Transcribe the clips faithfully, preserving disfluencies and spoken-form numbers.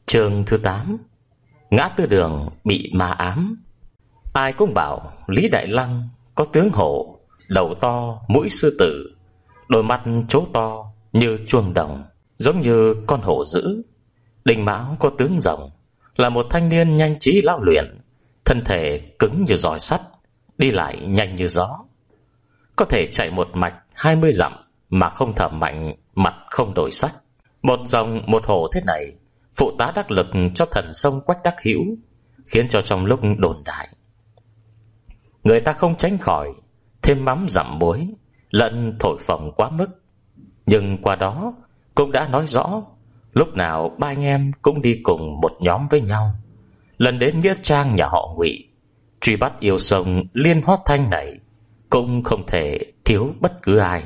Chương thứ tám. Ngã tư đường bị ma ám. Ai cũng bảo Lý Đại Lăng có tướng hổ, đầu to, mũi sư tử, đôi mắt trố to như chuông đồng, giống như con hổ dữ. Đinh Mão có tướng rồng, là một thanh niên nhanh trí lão luyện, thân thể cứng như roi sắt, đi lại nhanh như gió, có thể chạy một mạch hai mươi dặm mà không thở mạnh, mặt không đổi sắc. Một rồng một hổ thế này phụ tá đắc lực cho thần sông Quách Đắc Hữu, khiến cho trong lúc đồn đại, người ta không tránh khỏi thêm mắm dặm muối, lẫn thổi phồng quá mức. Nhưng qua đó cũng đã nói rõ, lúc nào ba anh em cũng đi cùng một nhóm với nhau. Lần đến nghĩa trang nhà họ Ngụy, truy bắt yêu sông Liên Hoát Thanh này, cũng không thể thiếu bất cứ ai.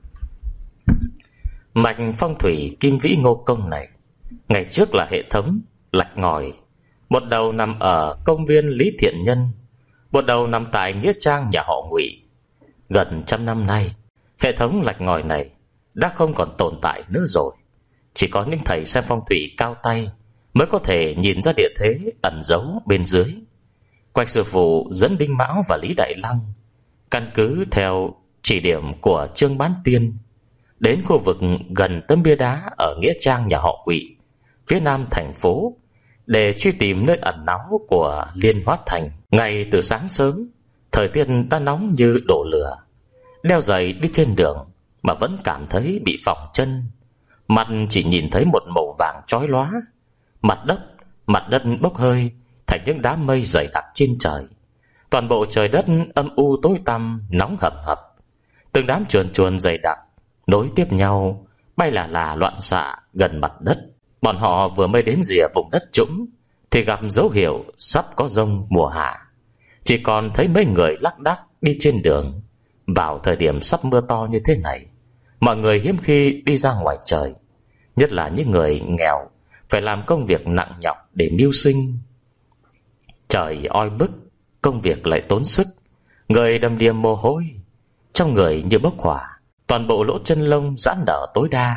Mạch phong thủy Kim Vĩ Ngô Công này ngày trước là hệ thống lạch ngòi, một đầu nằm ở công viên Lý Thiện Nhân, một đầu nằm tại nghĩa trang nhà họ Ngụy. Gần trăm năm nay, hệ thống lạch ngòi này đã không còn tồn tại nữa rồi. Chỉ có những thầy xem phong thủy cao tay mới có thể nhìn ra địa thế ẩn giấu bên dưới. Quách sư phụ dẫn Đinh Mão và Lý Đại Lăng, căn cứ theo chỉ điểm của Trương Bán Tiên, đến khu vực gần tấm bia đá ở nghĩa trang nhà họ Ngụy, phía nam thành phố, để truy tìm nơi ẩn náu của Liên Hoát Thành. Ngay từ sáng sớm, thời tiết đã nóng như đổ lửa. Đeo giày đi trên đường mà vẫn cảm thấy bị phỏng chân. Mặt chỉ nhìn thấy một màu vàng chói lóa. Mặt đất, mặt đất bốc hơi thành những đám mây dày đặc trên trời. Toàn bộ trời đất âm u tối tăm, nóng hầm hập. Từng đám chuồn chuồn dày đặc nối tiếp nhau, bay là là loạn xạ gần mặt đất. Bọn họ vừa mới đến rìa vùng đất trũng thì gặp dấu hiệu sắp có giông mùa hạ. Chỉ còn thấy mấy người lác đác đi trên đường. Vào thời điểm sắp mưa to như thế này, mọi người hiếm khi đi ra ngoài trời, nhất là những người nghèo phải làm công việc nặng nhọc để mưu sinh. Trời oi bức, công việc lại tốn sức, người đầm đìa mồ hôi, trong người như bốc hỏa, toàn bộ lỗ chân lông giãn nở tối đa.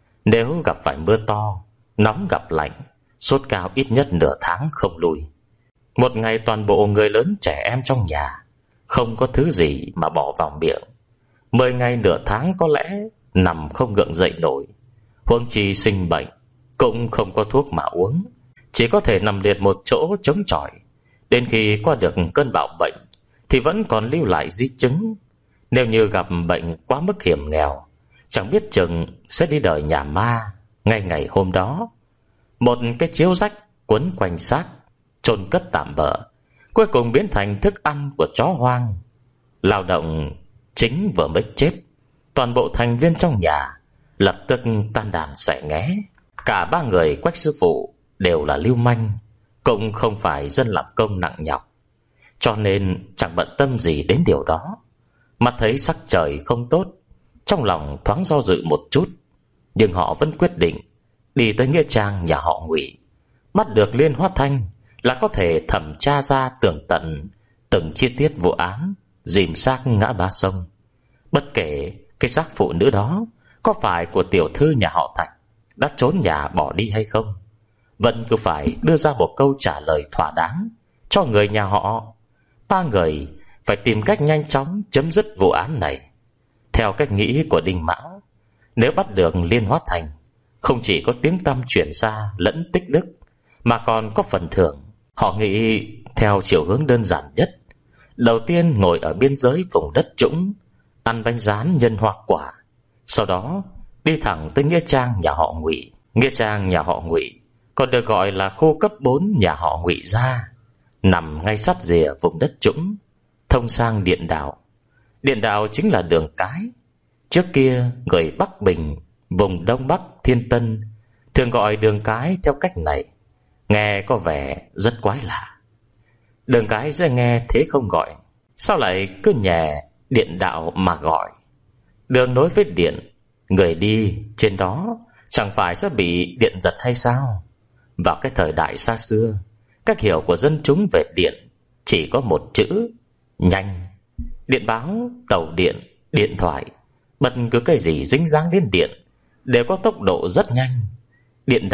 Nếu gặp phải mưa to, nóng gặp lạnh, sốt cao ít nhất nửa tháng không lùi. Một ngày toàn bộ người lớn trẻ em trong nhà không có thứ gì mà bỏ vào miệng. Mười ngày nửa tháng có lẽ nằm không gượng dậy nổi. Huống chi sinh bệnh cũng không có thuốc mà uống, chỉ có thể nằm liệt một chỗ chống chọi. Đến khi qua được cơn bạo bệnh thì vẫn còn lưu lại di chứng. Nếu như gặp bệnh quá mức hiểm nghèo, chẳng biết chừng sẽ đi đời nhà ma ngay ngày hôm đó. Một cái chiếu rách quấn quanh xác, chôn cất tạm bợ, cuối cùng biến thành thức ăn của chó hoang. Lao động chính vừa mới chết, toàn bộ thành viên trong nhà lập tức tan đàn xẻ nghé. Cả ba người Quách sư phụ đều là lưu manh, cũng không phải dân làm công nặng nhọc, cho nên chẳng bận tâm gì đến điều đó. Mắt thấy sắc trời không tốt, trong lòng thoáng do dự một chút, nhưng họ vẫn quyết định đi tới nghĩa trang nhà họ Ngụy. Bắt được Liên Hoát Thanh là có thể thẩm tra ra tường tận từng chi tiết vụ án dìm xác ngã ba sông. Bất kể cái xác phụ nữ đó có phải của tiểu thư nhà họ Thạch đã trốn nhà bỏ đi hay không, vẫn cứ phải đưa ra một câu trả lời thỏa đáng cho người nhà họ. Ba người phải tìm cách nhanh chóng chấm dứt vụ án này. Theo cách nghĩ của Đinh Mão, nếu bắt được Liên Hoát Thành, không chỉ có tiếng tăm chuyển xa lẫn tích đức, mà còn có phần thưởng. Họ nghĩ theo chiều hướng đơn giản nhất. Đầu tiên ngồi ở biên giới vùng đất trũng, ăn bánh rán nhân hoa quả, sau đó đi thẳng tới nghĩa trang nhà họ Ngụy. Nghĩa trang nhà họ Ngụy còn được gọi là khu cấp bốn nhà họ Ngụy gia, nằm ngay sát rìa vùng đất trũng, thông sang điện đạo. Điện đạo chính là đường cái. Trước kia người Bắc Bình, vùng Đông Bắc Thiên Tân thường gọi đường cái theo cách này, nghe có vẻ rất quái lạ. Đường cái dễ nghe thế không gọi, sao lại cứ nhè điện đạo mà gọi? Đường nối với điện, người đi trên đó chẳng phải sẽ bị điện giật hay sao? Vào cái thời đại xa xưa, cách hiểu của dân chúng về điện chỉ có một chữ: nhanh. Điện báo, tàu điện, điện thoại, bất cứ cái gì dính dáng đến điện đều có tốc độ rất nhanh. Điện đạo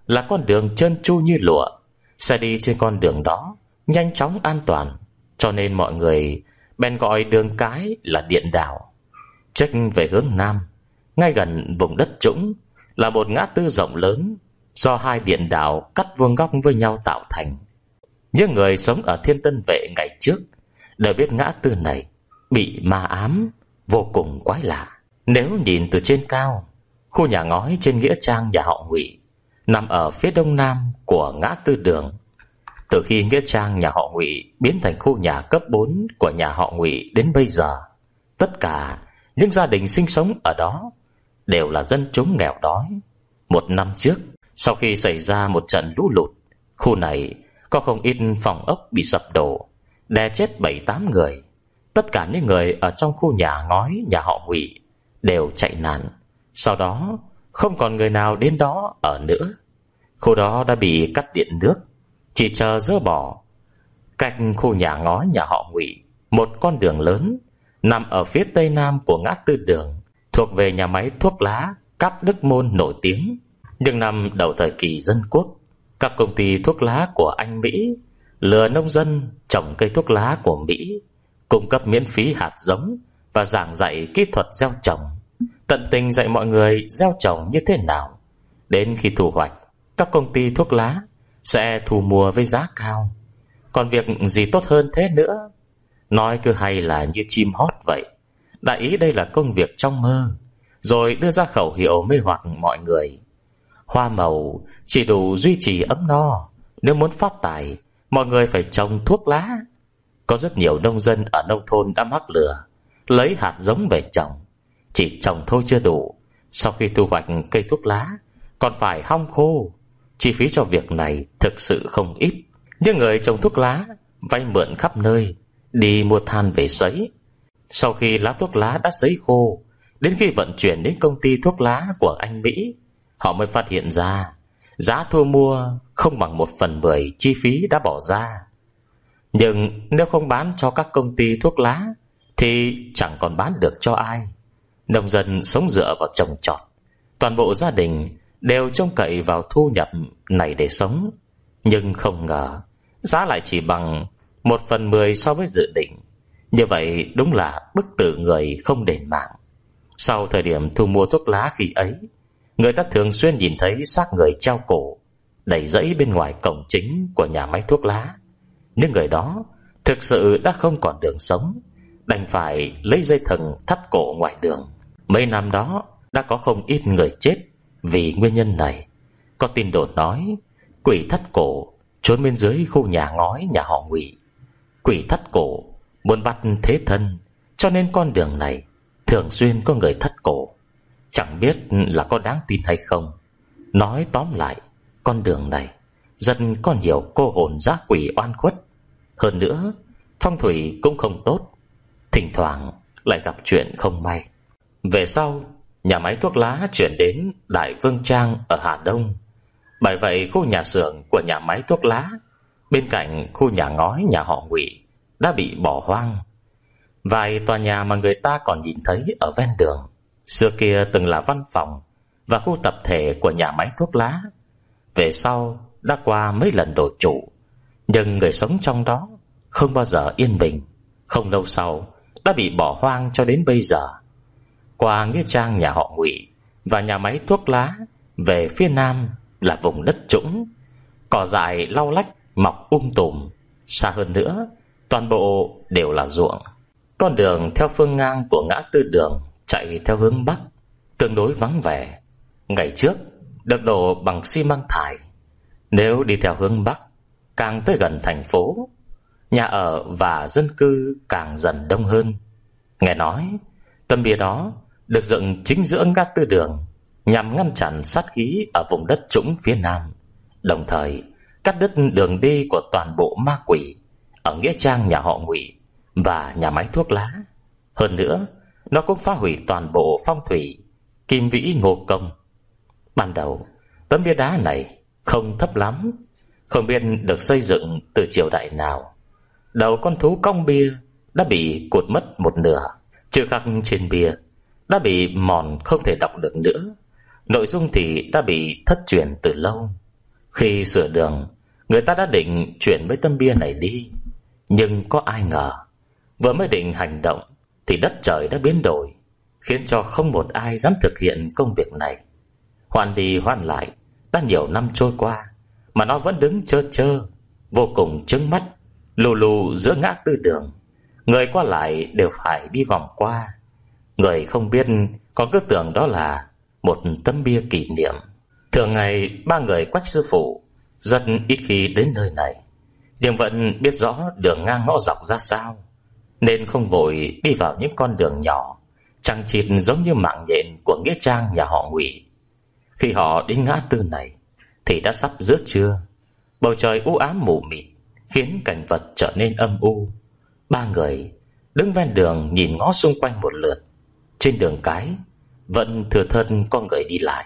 là con đường trơn tru như lụa, xe đi trên con đường đó nhanh chóng an toàn, cho nên mọi người bèn gọi đường cái là Điện Đảo. Trách về hướng nam, ngay gần vùng đất trũng, là một ngã tư rộng lớn do hai điện đảo cắt vuông góc với nhau tạo thành. Những người sống ở Thiên Tân Vệ ngày trước đều biết ngã tư này bị ma ám, vô cùng quái lạ. Nếu nhìn từ trên cao, khu nhà ngói trên nghĩa trang nhà họ Ngụy nằm ở phía đông nam của ngã tư đường. Từ khi nghĩa trang nhà họ Ngụy biến thành khu nhà cấp bốn của nhà họ Ngụy đến bây giờ, tất cả những gia đình sinh sống ở đó đều là dân chúng nghèo đói. Một năm trước, sau khi xảy ra một trận lũ lụt, khu này có không ít phòng ốc bị sập đổ, đè chết bảy tám người. Tất cả những người ở trong khu nhà ngói nhà họ Ngụy đều chạy nạn. Sau đó không còn người nào đến đó ở nữa. Khu đó đã bị cắt điện nước, chỉ chờ dỡ bỏ. Cách khu nhà ngói nhà họ Ngụy một con đường lớn nằm ở phía tây nam của ngã tư đường, thuộc về nhà máy thuốc lá Cáp Đức Môn nổi tiếng. Nhưng năm đầu thời kỳ dân quốc, các công ty thuốc lá của Anh Mỹ lừa nông dân trồng cây thuốc lá của Mỹ, cung cấp miễn phí hạt giống và giảng dạy kỹ thuật gieo trồng, tận tình dạy mọi người gieo trồng như thế nào. Đến khi thu hoạch, các công ty thuốc lá sẽ thu mua với giá cao. Còn việc gì tốt hơn thế nữa? Nói cứ hay là như chim hót vậy. Đại ý đây là công việc trong mơ, rồi đưa ra khẩu hiệu mê hoặc mọi người. Hoa màu chỉ đủ duy trì ấm no, nếu muốn phát tài, mọi người phải trồng thuốc lá. Có rất nhiều nông dân ở nông thôn đã mắc lừa, lấy hạt giống về trồng. Chỉ trồng thôi chưa đủ, sau khi thu hoạch cây thuốc lá còn phải hong khô. Chi phí cho việc này thực sự không ít. Những người trồng thuốc lá vay mượn khắp nơi, đi mua than về sấy. Sau khi lá thuốc lá đã sấy khô, đến khi vận chuyển đến công ty thuốc lá của Anh Mỹ, họ mới phát hiện ra giá thu mua không bằng một phần mười chi phí đã bỏ ra. Nhưng nếu không bán cho các công ty thuốc lá thì chẳng còn bán được cho ai. Nông dân sống dựa vào trồng trọt, toàn bộ gia đình đều trông cậy vào thu nhập này để sống. Nhưng không ngờ giá lại chỉ bằng một phần mười so với dự định. Như vậy đúng là bức tử người không đền mạng. Sau thời điểm thu mua thuốc lá khi ấy, người ta thường xuyên nhìn thấy xác người treo cổ đầy rẫy bên ngoài cổng chính của nhà máy thuốc lá. Những người đó thực sự đã không còn đường sống, đành phải lấy dây thừng thắt cổ ngoài đường. Mấy năm đó đã có không ít người chết vì nguyên nhân này. Có tin đồn nói quỷ thắt cổ trốn bên dưới khu nhà ngói nhà họ Ngụy. Quỷ thắt cổ muốn bắt thế thân, cho nên con đường này thường xuyên có người thắt cổ. Chẳng biết là có đáng tin hay không. Nói tóm lại, con đường này rất có nhiều cô hồn dã quỷ oan khuất. Hơn nữa, phong thủy cũng không tốt, thỉnh thoảng lại gặp chuyện không may. Về sau, nhà máy thuốc lá chuyển đến Đại Vương Trang ở Hà Đông. Bởi vậy khu nhà xưởng của nhà máy thuốc lá bên cạnh khu nhà ngói nhà họ Ngụy đã bị bỏ hoang. Vài tòa nhà mà người ta còn nhìn thấy ở ven đường xưa kia từng là văn phòng và khu tập thể của nhà máy thuốc lá, về sau đã qua mấy lần đổi chủ, nhưng người sống trong đó không bao giờ yên bình. Không lâu sau đã bị bỏ hoang cho đến bây giờ. Qua nghĩa trang nhà họ Ngụy và nhà máy thuốc lá, về phía nam là vùng đất trũng, cỏ dại lau lách mọc um tùm. Xa hơn nữa, toàn bộ đều là ruộng. Con đường theo phương ngang của ngã tư đường chạy theo hướng bắc tương đối vắng vẻ. Ngày trước được đổ bằng xi măng thải. Nếu đi theo hướng bắc, càng tới gần thành phố, nhà ở và dân cư càng dần đông hơn. Nghe nói tấm bia đó được dựng chính giữa ngã tư đường, nhằm ngăn chặn sát khí ở vùng đất trũng phía nam, đồng thời cắt đứt đường đi của toàn bộ ma quỷ ở nghĩa trang nhà họ Ngụy và nhà máy thuốc lá. Hơn nữa, nó cũng phá hủy toàn bộ phong thủy Kim Vĩ Ngô Công. Ban đầu, tấm bia đá này không thấp lắm, không biết được xây dựng từ triều đại nào. Đầu con thú cong bia đã bị cụt mất một nửa, chữ khắc trên bia đã bị mòn không thể đọc được nữa. Nội dung thì đã bị thất truyền từ lâu. Khi sửa đường, người ta đã định chuyển mấy tấm bia này đi, nhưng có ai ngờ vừa mới định hành động thì đất trời đã biến đổi, khiến cho không một ai dám thực hiện công việc này. Hoan đi hoan lại, đã nhiều năm trôi qua mà nó vẫn đứng trơ trơ, vô cùng chướng mắt, lù lù giữa ngã tư đường. Người qua lại đều phải đi vòng qua. Người không biết còn cứ tưởng đó là một tấm bia kỷ niệm. Thường ngày ba người Quách sư phụ rất ít khi đến nơi này, nhưng vẫn biết rõ đường ngang ngõ dọc ra sao, nên không vội đi vào những con đường nhỏ chằng chịt giống như mạng nhện của nghĩa trang nhà họ Ngụy. Khi họ đến ngã tư này thì đã sắp giữa trưa. Bầu trời u ám mù mịt khiến cảnh vật trở nên âm u. Ba người đứng ven đường nhìn ngó xung quanh một lượt. Trên đường cái vẫn thừa thớt có người đi lại,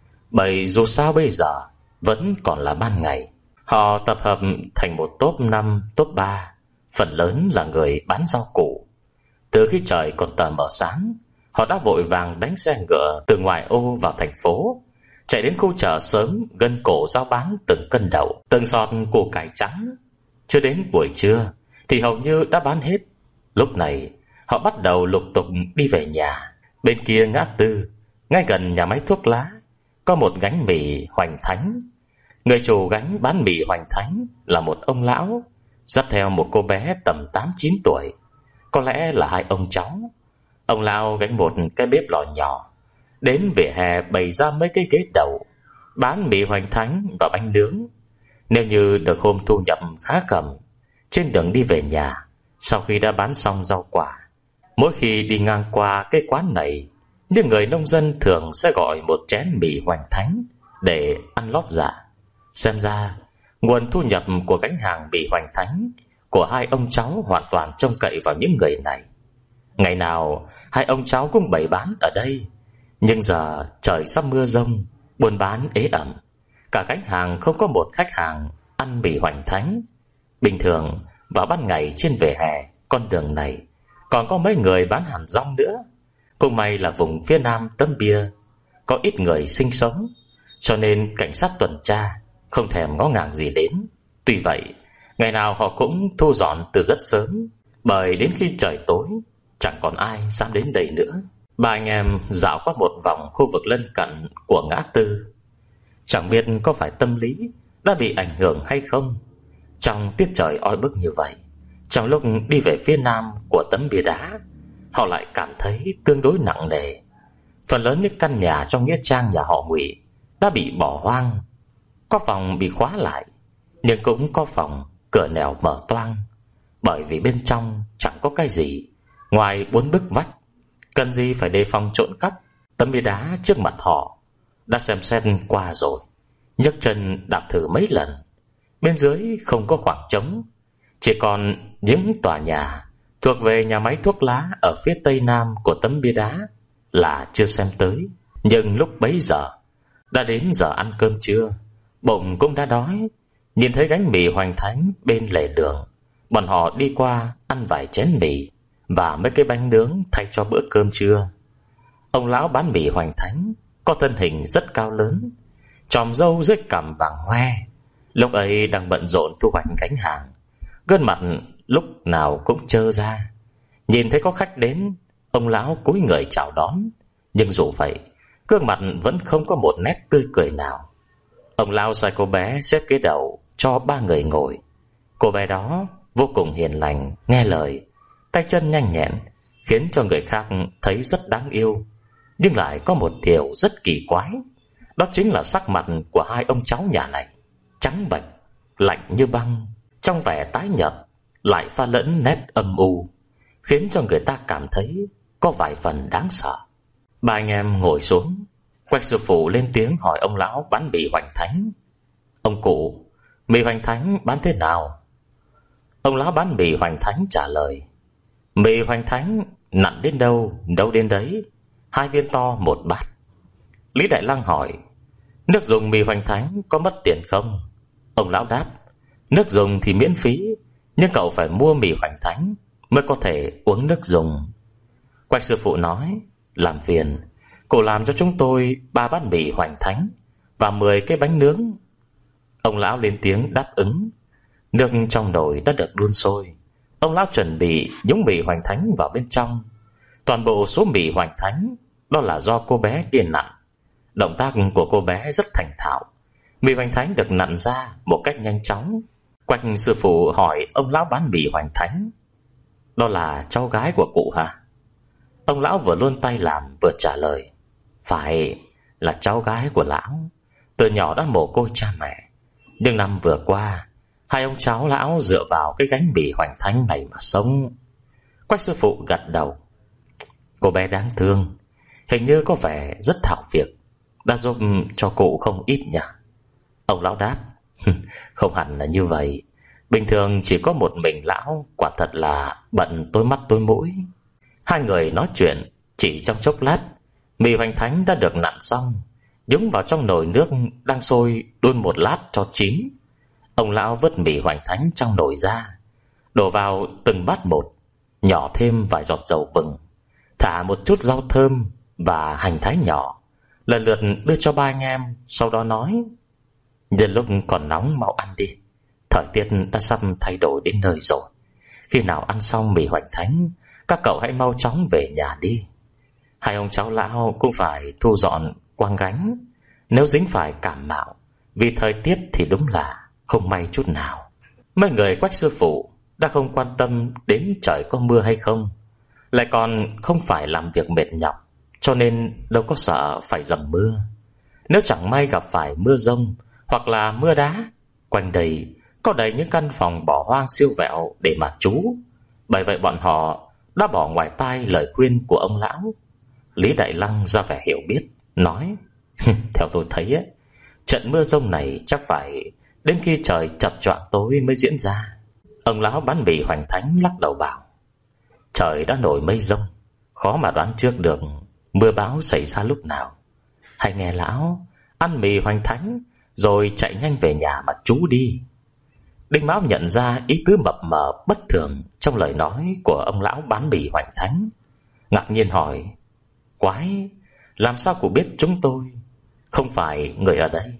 bởi dù sao bây giờ vẫn còn là ban ngày. Họ tập hợp thành một tốp năm, tốp ba, phần lớn là người bán rau củ. Từ khi trời còn tờ mờ sáng, họ đã vội vàng đánh xe ngựa từ ngoài ô vào thành phố, chạy đến khu chợ sớm gân cổ giao bán từng cân đậu, từng sọt củ cải trắng. Chưa đến buổi trưa thì hầu như đã bán hết. Lúc này họ bắt đầu lục tục đi về nhà. Bên kia ngã tư, ngay gần nhà máy thuốc lá, có một gánh mì Hoành Thánh. Người chủ gánh bán mì Hoành Thánh là một ông lão dắt theo một cô bé tầm tám chín tuổi, có lẽ là hai ông cháu. Ông lão gánh một cái bếp lò nhỏ, đến vỉa hè bày ra mấy cái ghế đậu, bán mì Hoành Thánh và bánh nướng. Nếu như được hôm thu nhập khá cầm, trên đường đi về nhà, sau khi đã bán xong rau quả, mỗi khi đi ngang qua cái quán này, những người nông dân thường sẽ gọi một chén mì Hoành Thánh để ăn lót dạ. Xem ra nguồn thu nhập của gánh hàng mì Hoành Thánh của hai ông cháu hoàn toàn trông cậy vào những người này. Ngày nào hai ông cháu cũng bày bán ở đây, nhưng giờ trời sắp mưa giông, buôn bán ế ẩm, cả gánh hàng không có một khách hàng ăn mì Hoành Thánh. Bình thường vào ban ngày trên vỉa hè con đường này còn có mấy người bán hẳn rong nữa. Cũng may là vùng phía nam Tấm Bia có ít người sinh sống, cho nên cảnh sát tuần tra không thèm ngó ngàng gì đến. Tuy vậy, ngày nào họ cũng thu dọn từ rất sớm, bởi đến khi trời tối chẳng còn ai dám đến đây nữa. Ba anh em dạo qua một vòng khu vực lân cận của ngã tư. Chẳng biết có phải tâm lý đã bị ảnh hưởng hay không, trong tiết trời oi bức như vậy, trong lúc đi về phía nam của Tấm Bia Đá, họ lại cảm thấy tương đối nặng nề. Phần lớn những căn nhà trong nghĩa trang nhà họ Ngụy đã bị bỏ hoang. Có phòng bị khóa lại, nhưng cũng có phòng cửa nẻo mở toang, bởi vì bên trong chẳng có cái gì ngoài bốn bức vách. Cần gì phải đề phòng trộm cắp. Tấm bia đá trước mặt họ đã xem xét qua rồi, nhấc chân đạp thử mấy lần. Bên dưới không có khoảng trống, chỉ còn những tòa nhà thuộc về nhà máy thuốc lá ở phía tây nam của Tấm Bia Đá là chưa xem tới. Nhưng lúc bấy giờ đã đến giờ ăn cơm trưa, bụng cũng đã đói. Nhìn thấy gánh mì Hoành Thánh bên lề đường, bọn họ đi qua ăn vài chén mì và mấy cái bánh nướng thay cho bữa cơm trưa. Ông lão bán mì Hoành Thánh có thân hình rất cao lớn, chòm râu dưới cằm vàng hoe, lúc ấy đang bận rộn thu hoạch gánh hàng, gương mặt lúc nào cũng trơ ra. Nhìn thấy có khách đến, ông lão cúi người chào đón, nhưng dù vậy gương mặt vẫn không có một nét tươi cười nào. Ông lão sai cô bé xếp ghế đầu cho ba người ngồi. Cô bé đó vô cùng hiền lành, nghe lời, tay chân nhanh nhẹn, khiến cho người khác thấy rất đáng yêu. Nhưng lại có một điều rất kỳ quái, đó chính là sắc mặt của hai ông cháu nhà này trắng bệch, lạnh như băng, trong vẻ tái nhợt lại pha lẫn nét âm u, khiến cho người ta cảm thấy có vài phần đáng sợ. Ba anh em ngồi xuống. Quách sư phụ lên tiếng hỏi ông lão bán mì Hoành Thánh: "Ông cụ, mì Hoành Thánh bán thế nào?" Ông lão bán mì Hoành Thánh trả lời: "Mì Hoành Thánh nặng đến đâu, đâu đến đấy, hai viên to một bát." Lý Đại Lăng hỏi: "Nước dùng mì Hoành Thánh có mất tiền không?" Ông lão đáp: "Nước dùng thì miễn phí, nhưng cậu phải mua mì Hoành Thánh mới có thể uống nước dùng." Quách sư phụ nói: "Làm phiền cô làm cho chúng tôi ba bát mì Hoành Thánh và mười cái bánh nướng." Ông lão lên tiếng đáp ứng. Nước trong nồi đã được đun sôi. Ông lão chuẩn bị nhúng mì hoành thánh vào bên trong. Toàn bộ số mì hoành thánh đó là do cô bé kia nặn. Động tác của cô bé rất thành thạo. Mì hoành thánh được nặn ra một cách nhanh chóng. Quách sư phụ hỏi ông lão bán mì hoành thánh: "Đó là cháu gái của cụ hả?" Ông lão vừa luôn tay làm vừa trả lời: "Phải, là cháu gái của lão. Từ nhỏ đã mồ côi cha mẹ, nhưng năm vừa qua hai ông cháu lão dựa vào cái gánh mì hoành thánh này mà sống." Quách sư phụ gật đầu: "Cô bé đáng thương, hình như có vẻ rất thạo việc, đã giúp cho cụ không ít nhỉ?" Ông lão đáp: "Không hẳn là như vậy. Bình thường chỉ có một mình lão, quả thật là bận tối mắt tối mũi." Hai người nói chuyện chỉ trong chốc lát, mì hoành thánh đã được nặn xong, nhúng vào trong nồi nước đang sôi đun một lát cho chín. Ông lão vớt mì hoành thánh trong nồi ra, đổ vào từng bát một, nhỏ thêm vài giọt dầu vừng, thả một chút rau thơm và hành thái nhỏ, lần lượt đưa cho ba anh em. Sau đó nói: "Nhân lúc còn nóng mau ăn đi, thời tiết đã sắp thay đổi đến nơi rồi. Khi nào ăn xong mì hoành thánh, các cậu hãy mau chóng về nhà đi. Hai ông cháu lão cũng phải thu dọn quang gánh, nếu dính phải cảm mạo vì thời tiết thì đúng là không may chút nào." Mấy người Quách sư phụ đã không quan tâm đến trời có mưa hay không, lại còn không phải làm việc mệt nhọc, cho nên đâu có sợ phải dầm mưa. Nếu chẳng may gặp phải mưa rông hoặc là mưa đá, quanh đây có đầy những căn phòng bỏ hoang siêu vẹo để mà trú. Bởi vậy bọn họ đã bỏ ngoài tai lời khuyên của ông lão. Lý Đại Lăng ra vẻ hiểu biết, nói: "Theo tôi thấy ấy, trận mưa rông này chắc phải đến khi trời chập choạng tối mới diễn ra." Ông lão bán mì hoành thánh lắc đầu bảo: "Trời đã nổi mây rông, khó mà đoán trước được mưa bão xảy ra lúc nào. Hãy nghe lão, ăn mì hoành thánh rồi chạy nhanh về nhà mà trú đi." Đinh Mão nhận ra ý tứ mập mờ bất thường trong lời nói của ông lão bán mì hoành thánh, ngạc nhiên hỏi: "Quái, làm sao cụ biết chúng tôi không phải người ở đây?"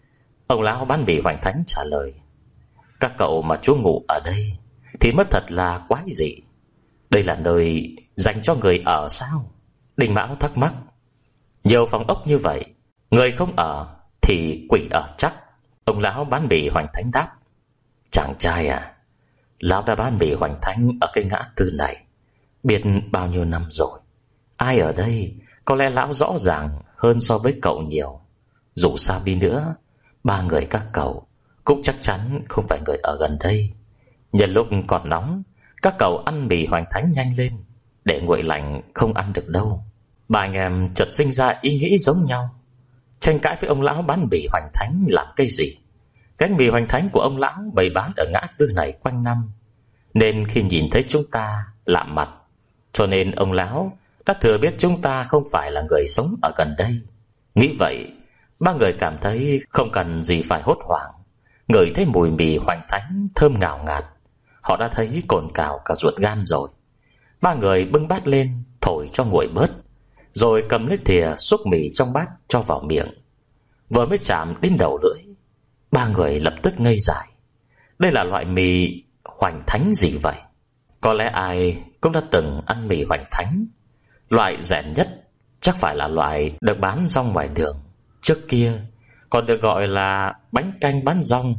Ông lão bán mì hoành thánh trả lời: "Các cậu mà trú ngụ ở đây thì mất thật là quái dị. Đây là nơi dành cho người ở sao?" Đinh Mão thắc mắc: "Nhiều phòng ốc như vậy, người không ở thì quỷ ở chắc." Ông lão bán mì hoành thánh đáp: "Chàng trai à, lão đã bán mì hoành thánh ở cái ngã tư này biết bao nhiêu năm rồi. Ai ở đây có lẽ lão rõ ràng hơn so với cậu nhiều. Dù sao đi nữa, ba người các cậu cũng chắc chắn không phải người ở gần đây. Nhân lúc còn nóng, các cậu ăn mì hoành thánh nhanh lên, để nguội lạnh không ăn được đâu." Ba anh em chợt sinh ra ý nghĩ giống nhau, tranh cãi với ông lão bán mì hoành thánh làm cái gì. Gánh mì hoành thánh của ông lão bày bán ở ngã tư này quanh năm, nên khi nhìn thấy chúng ta lạ mặt, cho nên ông lão đã thừa biết chúng ta không phải là người sống ở gần đây. Nghĩ vậy, ba người cảm thấy không cần gì phải hốt hoảng. Ngửi thấy mùi mì hoành thánh thơm ngào ngạt, họ đã thấy cồn cào cả ruột gan rồi. Ba người bưng bát lên thổi cho nguội bớt, rồi cầm lấy thìa xúc mì trong bát cho vào miệng. Vừa mới chạm đến đầu lưỡi, ba người lập tức ngây dại. Đây là loại mì hoành thánh gì vậy? Có lẽ ai cũng đã từng ăn mì hoành thánh. Loại rẻ nhất chắc phải là loại được bán rong ngoài đường, trước kia còn được gọi là bánh canh bán rong.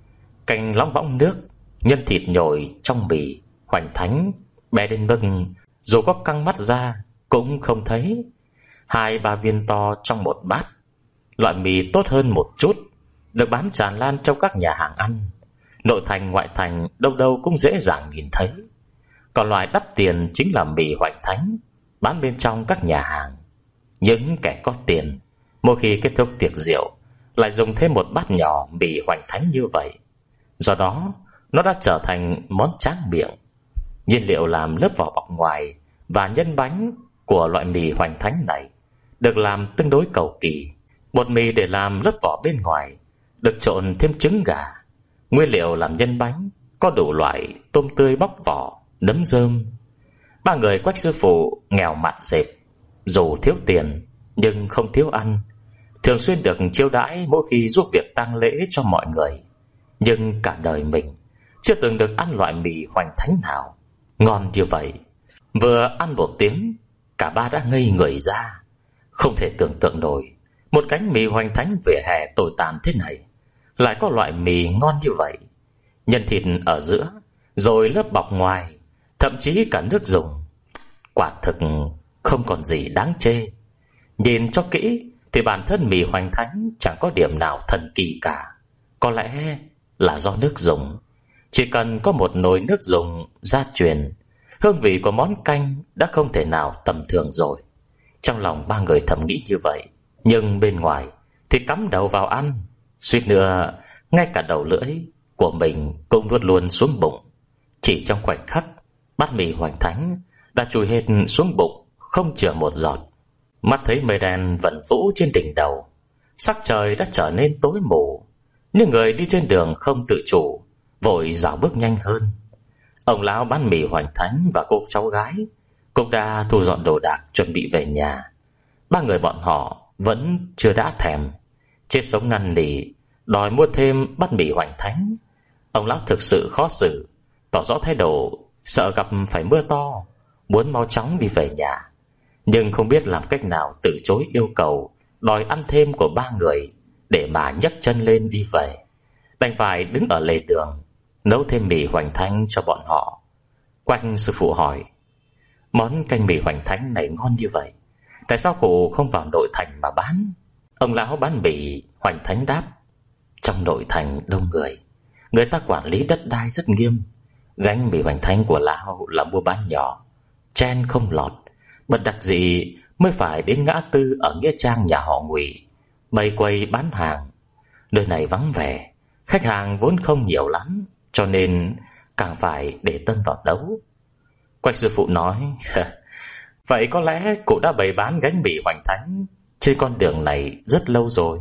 Canh lóng bõng nước, nhân thịt nhồi trong mì hoành thánh bé đến mức dù có căng mắt ra cũng không thấy. Hai ba viên to trong một bát. Loại mì tốt hơn một chút, được bán tràn lan trong các nhà hàng ăn, nội thành ngoại thành đâu đâu cũng dễ dàng nhìn thấy. Còn loại đắt tiền chính là mì hoành thánh, bán bên trong các nhà hàng. Những kẻ có tiền mỗi khi kết thúc tiệc rượu lại dùng thêm một bát nhỏ mì hoành thánh như vậy. Do đó nó đã trở thành món tráng miệng. Nhiên liệu làm lớp vỏ bọc ngoài và nhân bánh của loại mì hoành thánh này được làm tương đối cầu kỳ. Bột mì để làm lớp vỏ bên ngoài được trộn thêm trứng gà. Nguyên liệu làm nhân bánh có đủ loại tôm tươi bóc vỏ, nấm rơm. Ba người Quách sư phụ nghèo mặt dẹp, dù thiếu tiền nhưng không thiếu ăn. thường xuyên được chiêu đãi mỗi khi giúp việc tang lễ cho mọi người. Nhưng cả đời mình chưa từng được ăn loại mì hoành thánh nào ngon như vậy. Vừa ăn một tiếng, cả ba đã ngây người ra. Không thể tưởng tượng nổi một cánh mì hoành thánh vỉa hè tồi tàn thế này lại có loại mì ngon như vậy. Nhân thịt ở giữa, rồi lớp bọc ngoài, thậm chí cả nước dùng. Quả thực không còn gì đáng chê. Nhìn cho kỹ thì bản thân mì hoành thánh chẳng có điểm nào thần kỳ cả. Có lẽ là do nước dùng. Chỉ cần có một nồi nước dùng gia truyền, hương vị của món canh đã không thể nào tầm thường rồi. Trong lòng ba người thầm nghĩ như vậy, nhưng bên ngoài thì cắm đầu vào ăn. Suýt nữa ngay cả đầu lưỡi của mình cũng nuốt luôn xuống bụng. Chỉ trong khoảnh khắc, bát mì hoành thánh đã chui hết xuống bụng, không chừa một giọt. Mắt thấy mây đen vẩn vũ trên đỉnh đầu, sắc trời đã trở nên tối mù. Nhưng người đi trên đường không tự chủ, vội dạo bước nhanh hơn. Ông lão bán mì hoành thánh và cô cháu gái cũng đã thu dọn đồ đạc chuẩn bị về nhà. Ba người bọn họ vẫn chưa đã thèm, chết sống năn nỉ đòi mua thêm bát mì hoành thánh. Ông lão thực sự khó xử, tỏ rõ thái độ sợ gặp phải mưa to, muốn mau chóng đi về nhà, nhưng không biết làm cách nào từ chối yêu cầu đòi ăn thêm của ba người để mà nhấc chân lên đi về. Đành phải đứng ở lề đường nấu thêm mì hoành thánh cho bọn họ. Quanh sư phụ hỏi: món canh mì hoành thánh này ngon như vậy, tại sao cụ không vào nội thành mà bán? Ông lão bán mì hoành thánh đáp: trong nội thành đông người, người ta quản lý đất đai rất nghiêm. Gánh mì hoành thánh của lão là mua bán nhỏ, chen không lọt, bất đắc dĩ mới phải đến ngã tư ở nghĩa trang nhà họ Ngụy bày quầy bán hàng. Nơi này vắng vẻ, khách hàng vốn không nhiều lắm, cho nên càng phải để tâm vào nấu. Quách sư phụ nói: vậy có lẽ cụ đã bày bán gánh mì hoành thánh trên con đường này rất lâu rồi.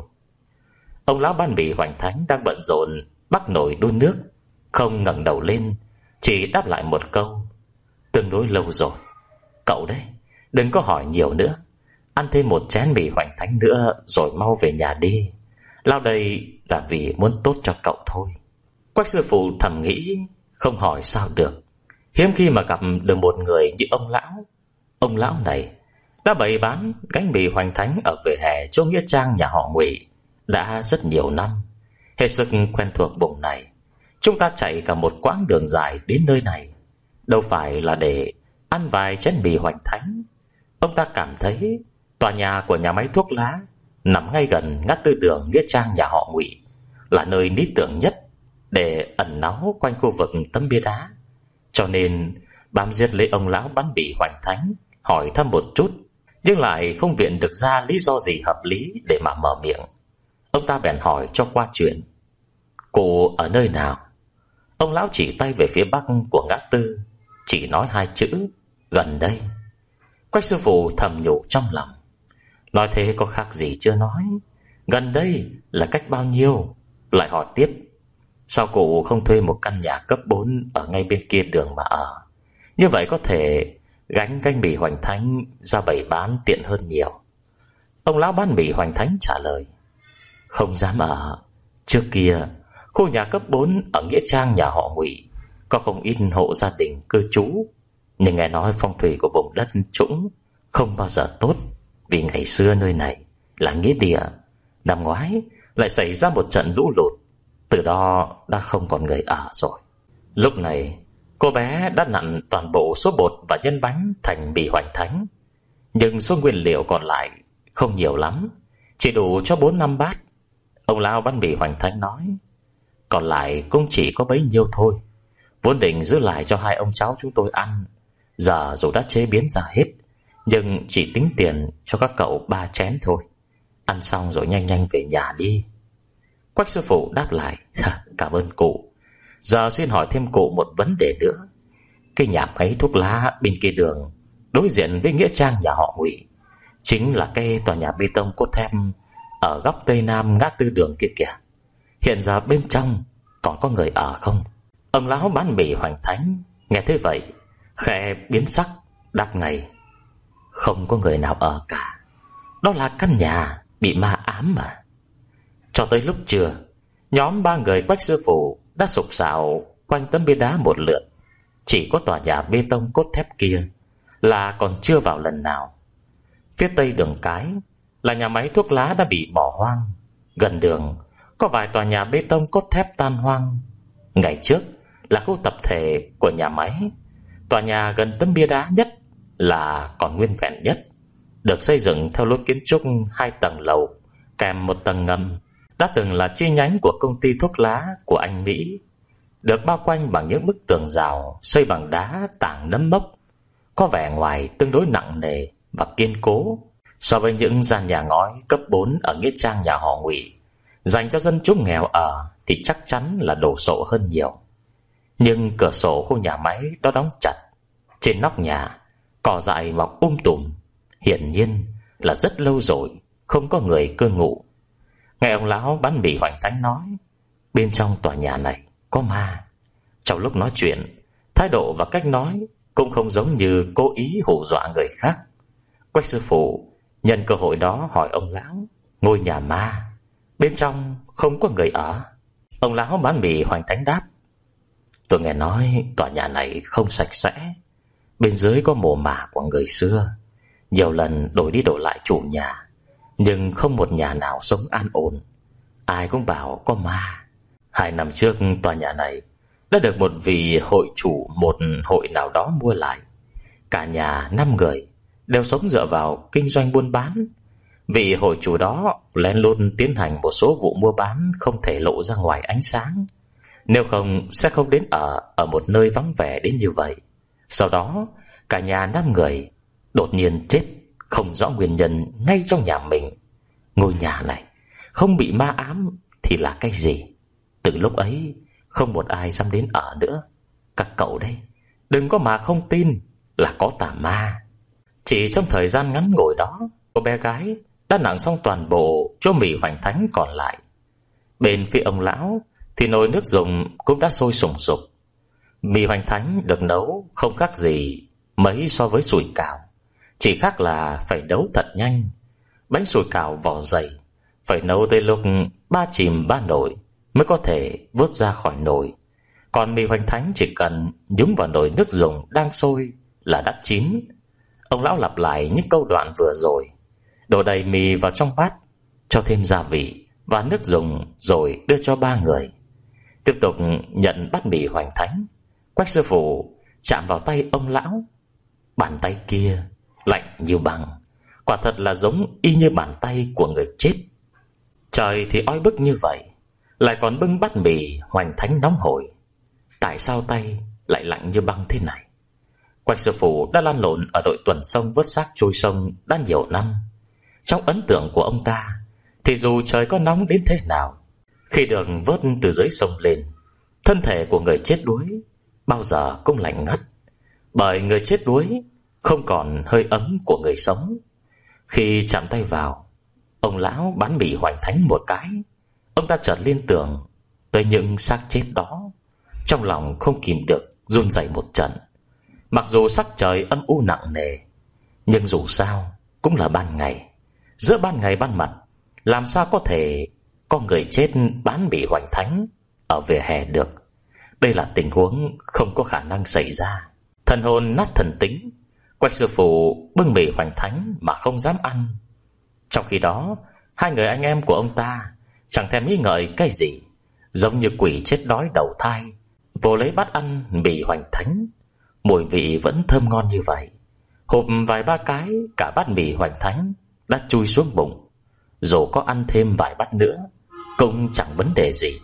Ông lão bán mì hoành thánh đang bận rộn bắt nồi đun nước, không ngẩng đầu lên, chỉ đáp lại một câu: tương đối lâu rồi. Cậu đấy, đừng có hỏi nhiều nữa, ăn thêm một chén mì hoành thánh nữa rồi mau về nhà đi. Lao đây là vì muốn tốt cho cậu thôi. Quách sư phụ thầm nghĩ, không hỏi sao được. Hiếm khi mà gặp được một người như ông lão. Ông lão này đã bày bán gánh mì hoành thánh ở vỉa hè chỗ nghĩa trang nhà họ Ngụy đã rất nhiều năm. Hết sức quen thuộc vùng này. Chúng ta chạy cả một quãng đường dài đến nơi này, đâu phải là để ăn vài chén mì hoành thánh. Ông ta cảm thấy tòa nhà của nhà máy thuốc lá nằm ngay gần ngã tư đường nghĩa trang nhà họ Ngụy là nơi lý tưởng nhất để ẩn náu quanh khu vực tấm bia đá. Cho nên bám giết lấy ông lão bán mì hoành thánh, hỏi thăm một chút, nhưng lại không viện được ra lý do gì hợp lý để mà mở miệng. Ông ta bèn hỏi cho qua chuyện: cụ ở nơi nào? Ông lão chỉ tay về phía bắc của ngã tư, chỉ nói hai chữ: gần đây. Quách sư phụ thầm nhủ trong lòng: nói thế có khác gì chưa nói, gần đây là cách bao nhiêu? Lại hỏi tiếp: sao cụ không thuê một căn nhà cấp bốn ở ngay bên kia đường mà ở? Như vậy có thể gánh gánh mì hoành thánh ra bày bán tiện hơn nhiều. Ông lão bán mì hoành thánh trả lời: không dám ở. Trước kia khu nhà cấp bốn ở nghĩa trang nhà họ Ngụy có không ít hộ gia đình cư trú, nhưng nghe nói phong thủy của vùng đất trũng không bao giờ tốt, vì ngày xưa nơi này là nghĩa địa. Năm ngoái lại xảy ra một trận lũ lụt, từ đó đã không còn người ở rồi. Lúc này cô bé đã nặn toàn bộ số bột và nhân bánh thành mì hoành thánh, nhưng số nguyên liệu còn lại không nhiều lắm, chỉ đủ cho bốn năm bát. Ông lão bán mì hoành thánh nói: còn lại cũng chỉ có bấy nhiêu thôi, vốn định giữ lại cho hai ông cháu chúng tôi ăn. Giờ dù đã chế biến ra hết, nhưng chỉ tính tiền cho các cậu ba chén thôi. Ăn xong rồi nhanh nhanh về nhà đi. Quách sư phụ đáp lại: cảm ơn cụ. Giờ xin hỏi thêm cụ một vấn đề nữa. Cái nhà máy thuốc lá bên kia đường đối diện với nghĩa trang nhà họ Ngụy, chính là cái tòa nhà bê tông cốt thép ở góc tây nam ngã tư đường kia kìa. Hiện giờ bên trong còn có người ở không? Ông lão bán mì hoành thánh nghe thế vậy khẽ biến sắc, đáp ngay: không có người nào ở cả. Đó là căn nhà bị ma ám mà. Cho tới lúc trưa, nhóm ba người Quách sư phụ đã sục sạo quanh tấm bia đá một lượt. Chỉ có tòa nhà bê tông cốt thép kia là còn chưa vào lần nào. Phía tây đường cái là nhà máy thuốc lá đã bị bỏ hoang. Gần đường có vài tòa nhà bê tông cốt thép tan hoang. Ngày trước là khu tập thể của nhà máy. Tòa nhà gần tấm bia đá nhất là còn nguyên vẹn nhất, được xây dựng theo lối kiến trúc hai tầng lầu kèm một tầng ngầm, đã từng là chi nhánh của công ty thuốc lá của anh Mỹ, được bao quanh bằng những bức tường rào xây bằng đá tảng nấm mốc, có vẻ ngoài tương đối nặng nề và kiên cố so với những gian nhà ngói cấp bốn ở nghĩa trang nhà họ Ngụy dành cho dân chúng nghèo ở thì chắc chắn là đồ sộ hơn nhiều. Nhưng cửa sổ khu nhà máy đó đóng chặt. Trên nóc nhà cỏ dại mọc um tùm, hiển nhiên là rất lâu rồi không có người cư ngụ. Nghe ông lão bán mì Hoành Thánh nói bên trong tòa nhà này có ma. Trong lúc nói chuyện, thái độ và cách nói cũng không giống như cố ý hù dọa người khác. Quách sư phụ nhân cơ hội đó hỏi ông lão: ngôi nhà ma bên trong không có người ở? Ông lão bán mì Hoành Thánh đáp: tôi nghe nói tòa nhà này không sạch sẽ, bên dưới có mồ mả của người xưa, nhiều lần đổi đi đổi lại chủ nhà, nhưng không một nhà nào sống an ổn. Ai cũng bảo có ma. Hai năm trước tòa nhà này đã được một vị hội chủ một hội nào đó mua lại. Cả nhà năm người đều sống dựa vào kinh doanh buôn bán. Vị hội chủ đó lén lút tiến hành một số vụ mua bán không thể lộ ra ngoài ánh sáng, nếu không sẽ không đến ở ở một nơi vắng vẻ đến như vậy. Sau đó cả nhà năm người đột nhiên chết không rõ nguyên nhân ngay trong nhà mình. Ngôi nhà này không bị ma ám thì là cái gì? Từ lúc ấy không một ai dám đến ở nữa. Các cậu đây, đừng có mà không tin là có tà ma. Chỉ trong thời gian ngắn ngủi đó, cô bé gái đã nặng xong toàn bộ chỗ mì Hoành Thánh còn lại. Bên phía ông lão thì nồi nước dùng cũng đã sôi sùng sục. Mì Hoành Thánh được nấu không khác gì mấy so với sủi cảo, chỉ khác là phải nấu thật nhanh. Bánh sủi cảo vỏ dày phải nấu tới lúc ba chìm ba nồi mới có thể vớt ra khỏi nồi, còn mì Hoành Thánh chỉ cần nhúng vào nồi nước dùng đang sôi là đã chín. Ông lão lặp lại những câu đoạn vừa rồi, đổ đầy mì vào trong bát, cho thêm gia vị và nước dùng rồi đưa cho ba người. Tiếp tục nhận bát mì Hoành Thánh, Quách sư phụ chạm vào tay ông lão. Bàn tay kia lạnh như băng, quả thật là giống y như bàn tay của người chết. Trời thì oi bức như vậy, lại còn bưng bát mì Hoành Thánh nóng hổi, tại sao tay lại lạnh như băng thế này? Quách sư phụ đã lăn lộn ở đội tuần sông vớt xác trôi sông đã nhiều năm. Trong ấn tượng của ông ta thì dù trời có nóng đến thế nào, khi được vớt từ dưới sông lên, thân thể của người chết đuối bao giờ cũng lạnh ngắt, bởi người chết đuối không còn hơi ấm của người sống. Khi chạm tay vào, ông lão bán mì Hoành Thánh một cái, ông ta chợt liên tưởng tới những xác chết đó, trong lòng không kìm được run rẩy một trận. Mặc dù sắc trời âm u nặng nề, nhưng dù sao cũng là ban ngày. Giữa ban ngày ban mặt, làm sao có thể có người chết bán mì Hoành Thánh ở vỉa hè được? Đây là tình huống không có khả năng xảy ra. Thần hồn nát thần tính, Quách sư phụ bưng mì Hoành Thánh mà không dám ăn. Trong khi đó, hai người anh em của ông ta chẳng thèm nghĩ ngợi cái gì, giống như quỷ chết đói đầu thai, vồ lấy bát ăn mì Hoành Thánh. Mùi vị vẫn thơm ngon như vậy. Hộp vài ba cái, cả bát mì Hoành Thánh đã chui xuống bụng. Dù có ăn thêm vài bát nữa cũng chẳng vấn đề gì.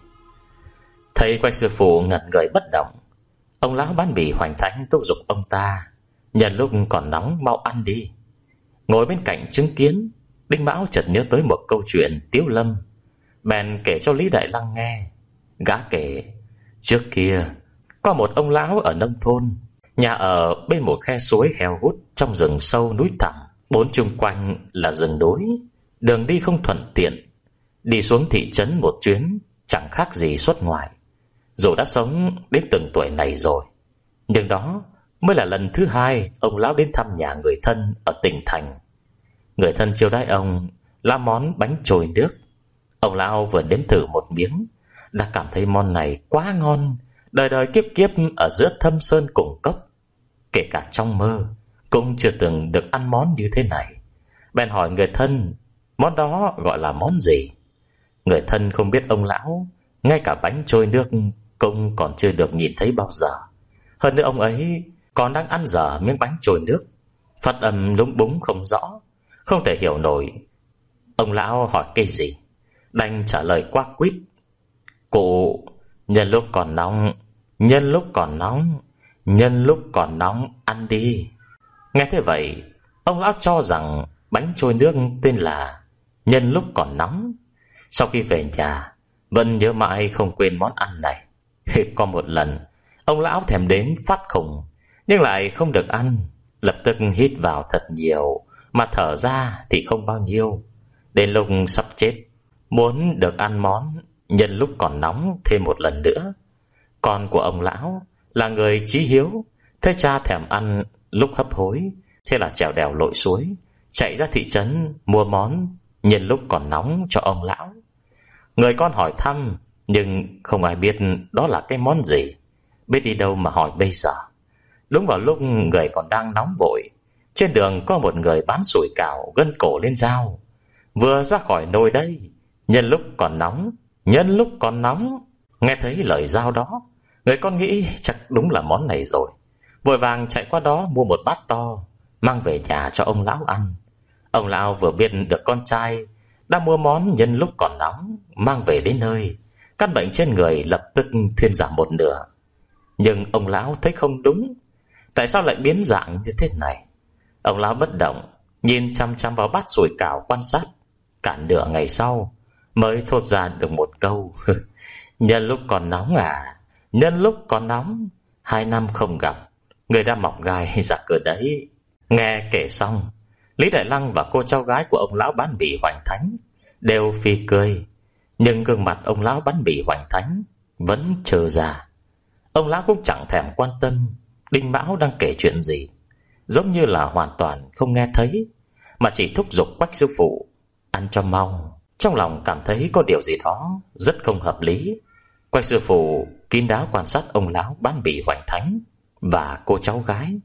Thấy Quách sư phụ ngẩn người bất động, ông lão bán mì Hoành Thánh thúc giục ông ta nhân lúc còn nóng mau ăn đi. Ngồi bên cạnh chứng kiến, Đinh Mão chợt nhớ tới một câu chuyện Tiếu Lâm, bèn kể cho Lý Đại Lăng nghe. Gã kể trước kia có một ông lão ở nông thôn, nhà ở bên một khe suối heo hút trong rừng sâu núi thẳm, bốn chung quanh là rừng đồi, đường đi không thuận tiện. Đi xuống thị trấn một chuyến chẳng khác gì xuất ngoại. Dù đã sống đến từng tuổi này rồi, nhưng đó mới là lần thứ hai ông lão đến thăm nhà người thân ở tỉnh thành. Người thân chiêu đãi ông là món bánh trôi nước. Ông lão vừa nếm thử một miếng đã cảm thấy món này quá ngon, đời đời kiếp kiếp ở giữa thâm sơn cùng cốc, kể cả trong mơ cũng chưa từng được ăn món như thế này. Bèn hỏi người thân món đó gọi là món gì. Người thân không biết ông lão ngay cả bánh trôi nước cũng còn chưa được nhìn thấy bao giờ. Hơn nữa ông ấy còn đang ăn dở miếng bánh trôi nước, phát âm lúng búng không rõ, không thể hiểu nổi ông lão hỏi cái gì, đành trả lời quắc quýt: Cụ, nhân lúc còn nóng, nhân lúc còn nóng, nhân lúc còn nóng ăn đi. Nghe thế vậy, ông lão cho rằng bánh trôi nước tên là nhân lúc còn nóng. Sau khi về nhà, vẫn nhớ mãi không quên món ăn này. Có một lần, ông lão thèm đến phát khùng, nhưng lại không được ăn, lập tức hít vào thật nhiều, mà thở ra thì không bao nhiêu. Đến lúc sắp chết, muốn được ăn món nhân lúc còn nóng thêm một lần nữa. Con của ông lão là người chí hiếu, thấy cha thèm ăn lúc hấp hối, thế là trèo đèo lội suối, chạy ra thị trấn mua món nhân lúc còn nóng cho ông lão. Người con hỏi thăm, nhưng không ai biết đó là cái món gì, biết đi đâu mà hỏi bây giờ. Đúng vào lúc người còn đang nóng vội, trên đường có một người bán sủi cảo gân cổ lên dao. Vừa ra khỏi nồi đây, nhân lúc còn nóng, nhân lúc còn nóng. Nghe thấy lời dao đó, người con nghĩ chắc đúng là món này rồi, vội vàng chạy qua đó mua một bát to, mang về nhà cho ông lão ăn. Ông lão vừa biết được con trai đang mua món nhân lúc còn nóng, mang về đến nơi, căn bệnh trên người lập tức thuyên giảm một nửa. Nhưng ông lão thấy không đúng, tại sao lại biến dạng như thế này? Ông lão bất động, nhìn chăm chăm vào bát sủi cảo quan sát. Cả nửa ngày sau mới thốt ra được một câu: nhân lúc còn nóng à, nhân lúc còn nóng, hai năm không gặp, người đã mọc gai ra cửa đấy. Nghe kể xong, Lý Đại Lăng và cô cháu gái của ông lão bán mì Hoành Thánh đều phì cười, nhưng gương mặt ông lão bán mì Hoành Thánh vẫn trơ ra. Ông lão cũng chẳng thèm quan tâm Đinh Mão đang kể chuyện gì, giống như là hoàn toàn không nghe thấy, mà chỉ thúc giục Quách sư phụ ăn cho mau. Trong lòng cảm thấy có điều gì đó rất không hợp lý. Quách sư phụ kín đáo quan sát ông lão bán mì Hoành Thánh và cô cháu gái.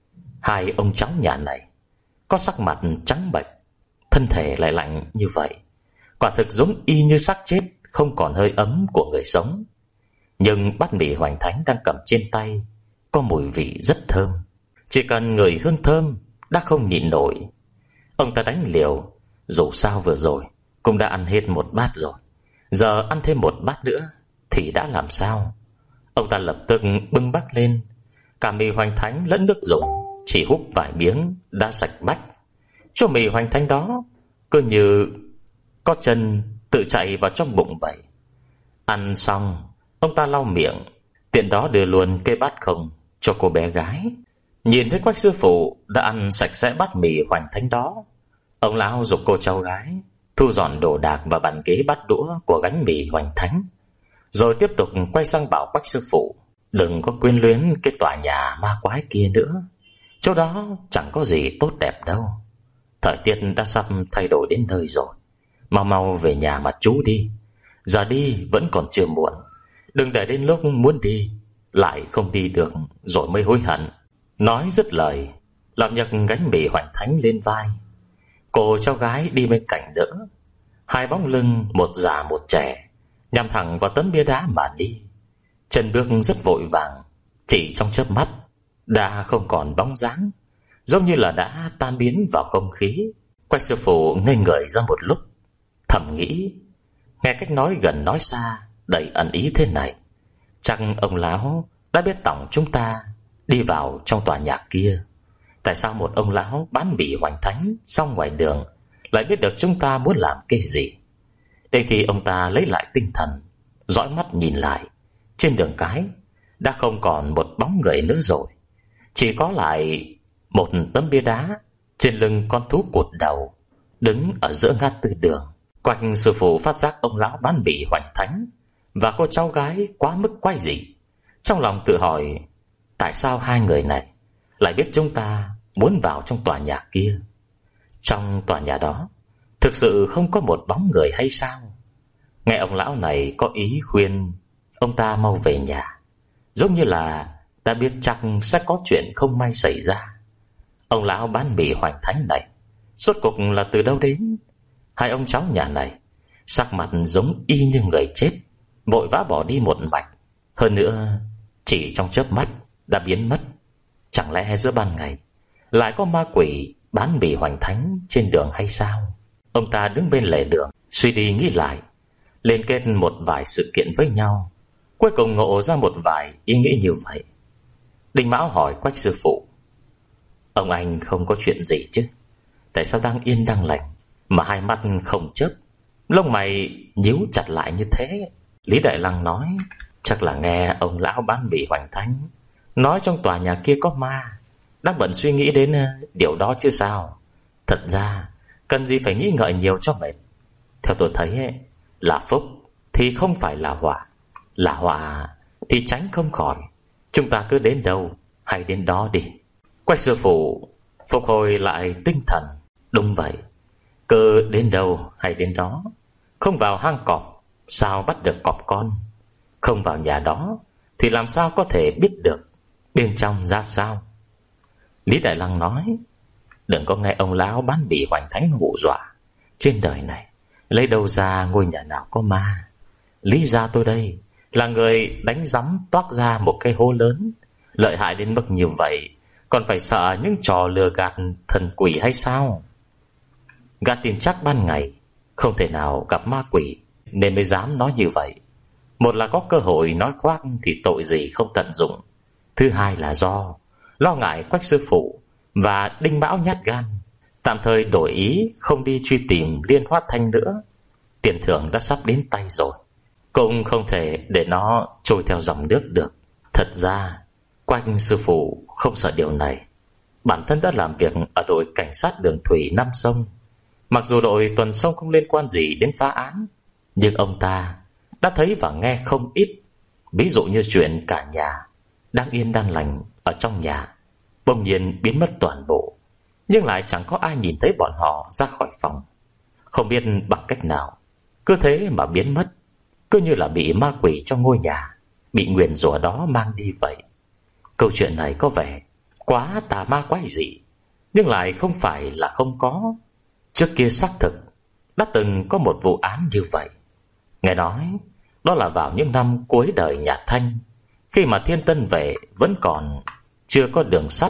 Hai ông cháu nhà này có sắc mặt trắng bệch, thân thể lại lạnh như vậy, quả thực giống y như xác chết, không còn hơi ấm của người sống. Nhưng bát mì Hoành Thánh đang cầm trên tay có mùi vị rất thơm, chỉ cần ngửi hương thơm đã không nhịn nổi. Ông ta đánh liều, dù sao vừa rồi cũng đã ăn hết một bát rồi, giờ ăn thêm một bát nữa thì đã làm sao? Ông ta lập tức bưng bát lên, cả mì Hoành Thánh lẫn nước dùng, chỉ húp vài miếng đã sạch bách. Chỗ mì Hoành Thánh đó cứ như có chân tự chạy vào trong bụng vậy. Ăn xong, ông ta lau miệng, tiện đó đưa luôn cái bát không cho cô bé gái. Nhìn thấy Quách sư phụ đã ăn sạch sẽ bát mì Hoành Thánh đó, ông lão giục cô cháu gái thu dọn đồ đạc và bàn ghế bát đũa của gánh mì Hoành Thánh, rồi tiếp tục quay sang bảo Quách sư phụ đừng có quyến luyến cái tòa nhà ma quái kia nữa. Chỗ đó chẳng có gì tốt đẹp đâu. Thời tiết đã sắp thay đổi đến nơi rồi, mau mau về nhà mà trú đi. Giờ đi vẫn còn chưa muộn, đừng để đến lúc muốn đi lại không đi được rồi mới hối hận. Nói dứt lời, Lão Nhật gánh mì Hoành Thánh lên vai, cô cháu gái đi bên cạnh đỡ. Hai bóng lưng, một già một trẻ, nhằm thẳng vào tấm bia đá mà đi. Chân bước rất vội vàng, chỉ trong chớp mắt đã không còn bóng dáng, giống như là đã tan biến vào không khí. Quách sư phụ ngây người ra một lúc, thầm nghĩ, nghe cách nói gần nói xa đầy ẩn ý thế này, chắc ông lão đã biết tổng chúng ta đi vào trong tòa nhà kia. Tại sao một ông lão bán mì Hoành Thánh xong ngoài đường lại biết được chúng ta muốn làm cái gì? Đến khi ông ta lấy lại tinh thần, dõi mắt nhìn lại, trên đường cái đã không còn một bóng người nữa rồi, chỉ có lại một tấm bia đá trên lưng con thú cụt đầu đứng ở giữa ngã tư đường. Quách sư phụ phát giác ông lão bán mì Hoành Thánh và cô cháu gái quá mức quái dị, trong lòng tự hỏi tại sao hai người này lại biết chúng ta muốn vào trong tòa nhà kia. Trong tòa nhà đó thực sự không có một bóng người hay sao? Nghe ông lão này có ý khuyên ông ta mau về nhà, giống như là đã biết chắc sẽ có chuyện không may xảy ra. Ông lão bán mì hoành thánh này rốt cuộc là từ đâu đến? Hai ông cháu nhà này sắc mặt giống y như người chết, vội vã bỏ đi một mạch. Hơn nữa chỉ trong chớp mắt đã biến mất. Chẳng lẽ giữa ban ngày lại có ma quỷ bán mì hoành thánh trên đường hay sao? Ông ta đứng bên lề đường, suy đi nghĩ lại, liên kết một vài sự kiện với nhau, cuối cùng ngộ ra một vài ý nghĩ như vậy. Đinh Mão hỏi Quách sư phụ: ông anh không có chuyện gì chứ? Tại sao đang yên đang lành mà hai mắt không chớp, lông mày nhíu chặt lại như thế? Lý Đại Lăng nói: chắc là nghe ông lão bán mì hoành thánh nói trong tòa nhà kia có ma, đang bận suy nghĩ đến điều đó chứ sao. Thật ra cần gì phải nghĩ ngợi nhiều cho mệt. Theo tôi thấy ấy, là phúc thì không phải là họa, là họa thì tránh không khỏi. Chúng ta cứ đến đâu hay đến đó đi. Quách sư phụ phục hồi lại tinh thần: đúng vậy, cứ đến đâu hay đến đó. Không vào hang cọp sao bắt được cọp con? Không vào nhà đó thì làm sao có thể biết được bên trong ra sao? Lý Đại Lăng nói: đừng có nghe ông lão bán mì hoành thánh hù dọa. Trên đời này lấy đâu ra ngôi nhà nào có ma? Lý gia tôi đây là người đánh rắm toác ra một cái hố lớn, lợi hại đến mức như vậy còn phải sợ những trò lừa gạt thần quỷ hay sao? Gã tin chắc ban ngày không thể nào gặp ma quỷ nên mới dám nói như vậy. Một là có cơ hội nói khoác thì tội gì không tận dụng. Thứ hai là do lo ngại Quách sư phụ và Đinh Mão nhát gan, tạm thời đổi ý không đi truy tìm Liên Hoát Thanh nữa. Tiền thưởng đã sắp đến tay rồi, cũng không thể để nó trôi theo dòng nước được. Thật ra Quách sư phụ không sợ điều này. Bản thân đã làm việc ở đội cảnh sát đường thủy Nam Sông. Mặc dù đội tuần sông không liên quan gì đến phá án, nhưng ông ta đã thấy và nghe không ít. Ví dụ như chuyện cả nhà đang yên đang lành ở trong nhà bỗng nhiên biến mất toàn bộ, nhưng lại chẳng có ai nhìn thấy bọn họ ra khỏi phòng. Không biết bằng cách nào, cứ thế mà biến mất, cứ như là bị ma quỷ trong ngôi nhà, bị nguyền rủa đó mang đi vậy. Câu chuyện này có vẻ quá tà ma quái dị, nhưng lại không phải là không có. Trước kia xác thực đã từng có một vụ án như vậy. Nghe nói đó là vào những năm cuối đời nhà Thanh, khi mà Thiên Tân Vệ vẫn còn chưa có đường sắt.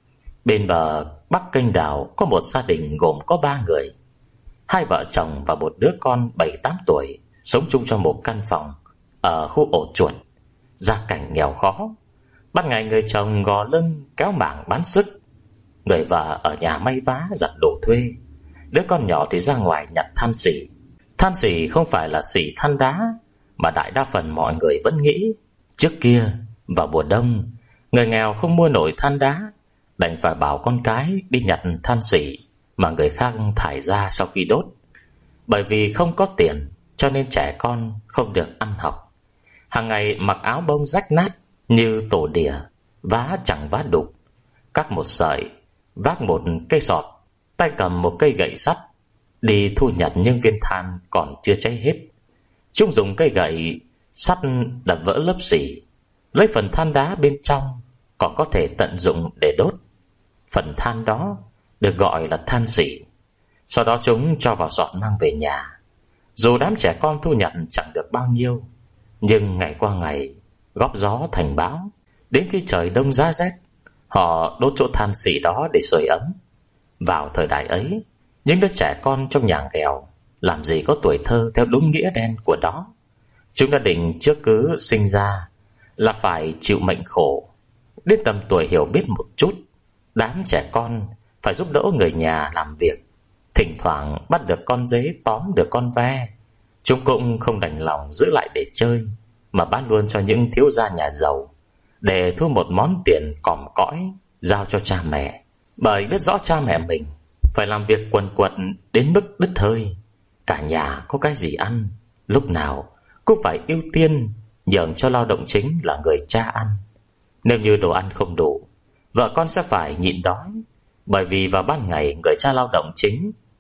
Bên bờ Bắc kênh đảo có một gia đình gồm có ba người, hai vợ chồng và một đứa con bảy tám tuổi, sống chung trong một căn phòng ở khu ổ chuột. Gia cảnh nghèo khó, ban ngày người chồng gò lưng kéo mảng bán sức, người vợ ở nhà may vá giặt đồ thuê, đứa con nhỏ thì ra ngoài nhặt than xỉ. Than xỉ không phải là xỉ than đá mà đại đa phần mọi người vẫn nghĩ. Trước kia vào mùa đông, người nghèo không mua nổi than đá, đành phải bảo con cái đi nhặt than xỉ mà người khác thải ra sau khi đốt. Bởi vì không có tiền cho nên trẻ con không được ăn học, hàng ngày mặc áo bông rách nát như tổ đỉa, vá chẳng vá đục, cắt một sợi, vác một cây sọt, tay cầm một cây gậy sắt, đi thu nhặt những viên than còn chưa cháy hết. Chúng dùng cây gậy sắt đập vỡ lớp xỉ, lấy phần than đá bên trong còn có thể tận dụng để đốt. Phần than đó được gọi là than xỉ. Sau đó chúng cho vào giọt mang về nhà. Dù đám trẻ con thu nhặt chẳng được bao nhiêu, nhưng ngày qua ngày góp gió thành bão. Đến khi trời đông giá rét, họ đốt chỗ than xỉ đó để sưởi ấm. Vào thời đại ấy, những đứa trẻ con trong nhà nghèo làm gì có tuổi thơ theo đúng nghĩa đen của đó. Chúng đã định trước cứ sinh ra là phải chịu mệnh khổ. Đến tầm tuổi hiểu biết một chút, đám trẻ con phải giúp đỡ người nhà làm việc. Thỉnh thoảng bắt được con dế, tóm được con ve, chúng cũng không đành lòng giữ lại để chơi, mà bán luôn cho những thiếu gia nhà giàu để thu một món tiền còm cõi giao cho cha mẹ. Bởi biết rõ cha mẹ mình phải làm việc quần quật đến mức đứt hơi, cả nhà có cái gì ăn, lúc nào cũng phải ưu tiên nhường cho lao động chính là người cha ăn. Nếu như đồ ăn không đủ, vợ con sẽ phải nhịn đói, bởi vì vào ban ngày người cha lao động chính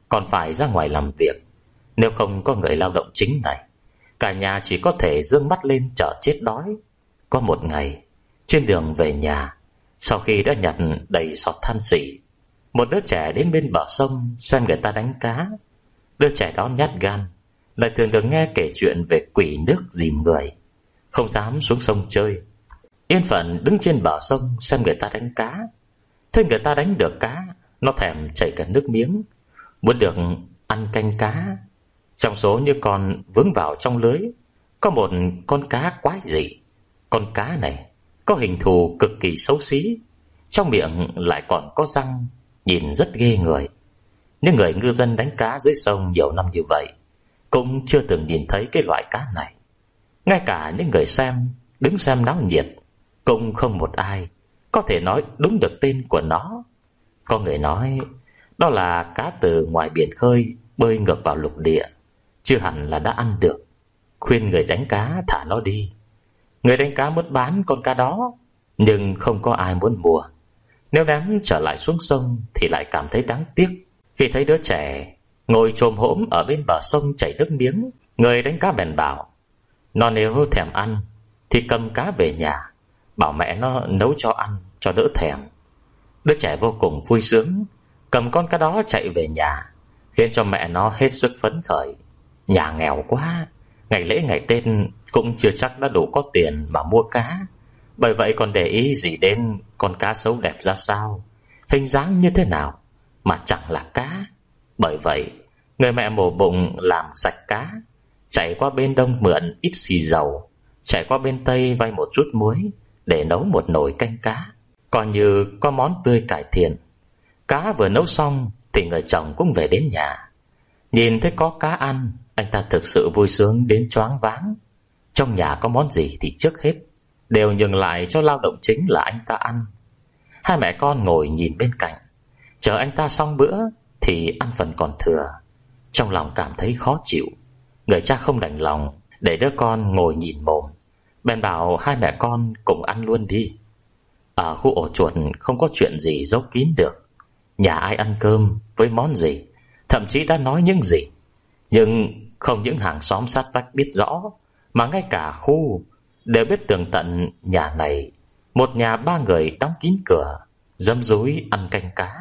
còn phải ra ngoài làm việc. Nếu không có người lao động chính này, cả nhà chỉ có thể giương mắt lên chờ chết đói. Có một ngày, trên đường về nhà, sau khi đã nhặt đầy sọt than xỉ, một đứa trẻ đến bên bờ sông xem người ta đánh cá. Đứa trẻ đó nhát gan, lại thường được nghe kể chuyện về quỷ nước dìm người, không dám xuống sông chơi, yên phận đứng trên bờ sông xem người ta đánh cá. Thấy người ta đánh được cá, nó thèm chảy cả nước miếng, muốn được ăn canh cá. Trong số những con vướng vào trong lưới, có một con cá quái dị. Con cá này có hình thù cực kỳ xấu xí, trong miệng lại còn có răng, nhìn rất ghê người. Những người ngư dân đánh cá dưới sông nhiều năm như vậy cũng chưa từng nhìn thấy cái loại cá này. Ngay cả những người xem, đứng xem náo nhiệt, cũng không một ai có thể nói đúng được tên của nó. Có người nói đó là cá từ ngoài biển khơi bơi ngược vào lục địa, chưa hẳn là đã ăn được, khuyên người đánh cá thả nó đi. Người đánh cá muốn bán con cá đó, nhưng không có ai muốn mua. Nếu ném trở lại xuống sông thì lại cảm thấy đáng tiếc. Khi thấy đứa trẻ ngồi chồm hổm ở bên bờ sông chảy nước miếng, người đánh cá bèn bảo nó nếu thèm ăn thì cầm cá về nhà, bảo mẹ nó nấu cho ăn cho đỡ thèm. Đứa trẻ vô cùng vui sướng, cầm con cá đó chạy về nhà, khiến cho mẹ nó hết sức phấn khởi. Nhà nghèo quá, ngày lễ ngày Tết cũng chưa chắc đã đủ có tiền mà mua cá, bởi vậy còn để ý gì đến con cá xấu đẹp ra sao, hình dáng như thế nào, mà chẳng là cá. Bởi vậy người mẹ mổ bụng làm sạch cá, chạy qua bên Đông mượn ít xì dầu, chạy qua bên Tây vay một chút muối để nấu một nồi canh cá, coi như có món tươi cải thiện. Cá vừa nấu xong thì người chồng cũng về đến nhà. Nhìn thấy có cá ăn, anh ta thực sự vui sướng đến choáng váng. Trong nhà có món gì thì trước hết đều nhường lại cho lao động chính là anh ta ăn. Hai mẹ con ngồi nhìn bên cạnh, chờ anh ta xong bữa thì ăn phần còn thừa. Trong lòng cảm thấy khó chịu, người cha không đành lòng để đứa con ngồi nhìn mồm, bèn bảo hai mẹ con cùng ăn luôn đi. Ở khu ổ chuột không có chuyện gì giấu kín được. Nhà ai ăn cơm với món gì, thậm chí đã nói những gì, nhưng không những hàng xóm sát vách biết rõ, mà ngay cả khu đều biết tường tận nhà này một nhà ba người đóng kín cửa, dấm dúi ăn canh cá.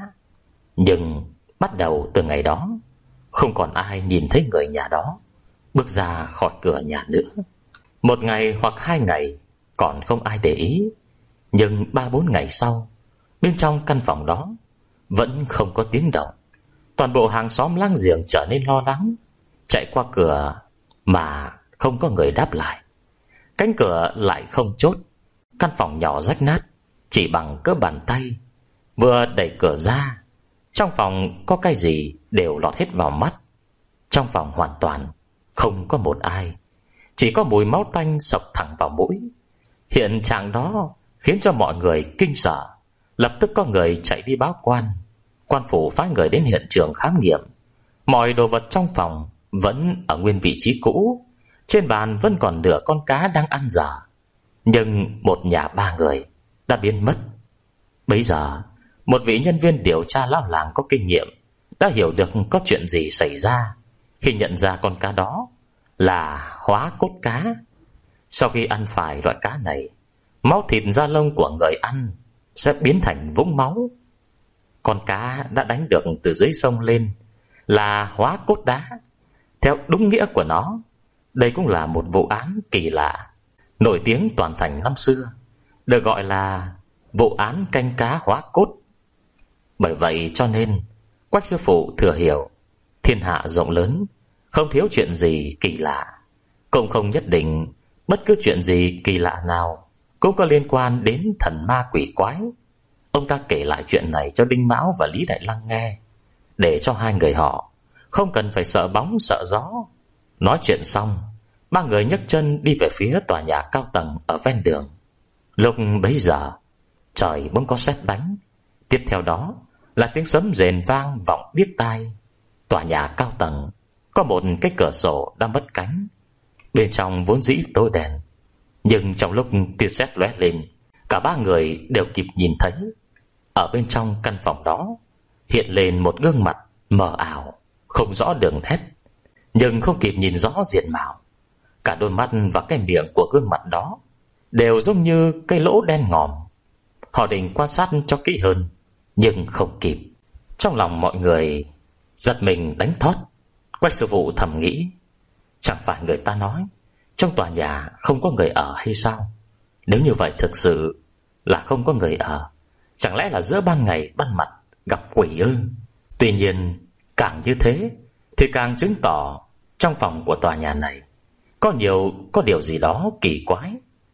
Nhưng bắt đầu từ ngày đó, không còn ai nhìn thấy người nhà đó bước ra khỏi cửa nhà nữa. Một ngày hoặc hai ngày còn không ai để ý, nhưng ba bốn ngày sau, bên trong căn phòng đó vẫn không có tiếng động. Toàn bộ hàng xóm láng giềng trở nên lo lắng, chạy qua cửa mà không có người đáp lại. Cánh cửa lại không chốt. Căn phòng nhỏ rách nát, chỉ bằng cỡ bàn tay. Vừa đẩy cửa ra, trong phòng có cái gì đều lọt hết vào mắt. Trong phòng hoàn toàn không có một ai, chỉ có mùi máu tanh xộc thẳng vào mũi. Hiện trạng đó khiến cho mọi người kinh sợ. Lập tức có người chạy đi báo quan. Quan phủ phái người đến hiện trường khám nghiệm. Mọi đồ vật trong phòng vẫn ở nguyên vị trí cũ. Trên bàn vẫn còn nửa con cá đang ăn dở, nhưng một nhà ba người đã biến mất. Bấy giờ một vị nhân viên điều tra lão làng có kinh nghiệm đã hiểu được có chuyện gì xảy ra khi nhận ra con cá đó là hóa cốt cá. Sau khi ăn phải loại cá này, máu thịt da lông của người ăn sẽ biến thành vũng máu. Con cá đã đánh được từ dưới sông lên là hóa cốt đá. Theo đúng nghĩa của nó, đây cũng là một vụ án kỳ lạ, nổi tiếng toàn thành năm xưa, được gọi là vụ án canh cá hóa cốt. Bởi vậy cho nên Quách sư phụ thừa hiểu thiên hạ rộng lớn, không thiếu chuyện gì kỳ lạ, cũng không nhất định bất cứ chuyện gì kỳ lạ nào cũng có liên quan đến thần ma quỷ quái. Ông ta kể lại chuyện này cho Đinh Mão và Lý Đại Lăng nghe, để cho hai người họ không cần phải sợ bóng sợ gió. Nói chuyện xong, ba người nhấc chân đi về phía tòa nhà cao tầng ở ven đường. Lúc bấy giờ, trời bỗng có sét đánh. Tiếp theo đó là tiếng sấm rền vang vọng điếc tai. Tòa nhà cao tầng có một cái cửa sổ đang mất cánh. Bên trong vốn dĩ tối đèn, nhưng trong lúc tia sét lóe lên, cả ba người đều kịp nhìn thấy. Ở bên trong căn phòng đó hiện lên một gương mặt mờ ảo, không rõ đường nét, nhưng không kịp nhìn rõ diện mạo. Cả đôi mắt và cái miệng của gương mặt đó đều giống như cây lỗ đen ngòm. Họ định quan sát cho kỹ hơn, nhưng không kịp. Trong lòng mọi người giật mình đánh thót. Quách sư phụ thầm nghĩ, chẳng phải người ta nói trong tòa nhà không có người ở hay sao? Nếu như vậy thực sự là không có người ở, chẳng lẽ là giữa ban ngày ban mặt gặp quỷ ư? Tuy nhiên càng như thế thì càng chứng tỏ trong phòng của tòa nhà này có nhiều có điều gì đó kỳ quái.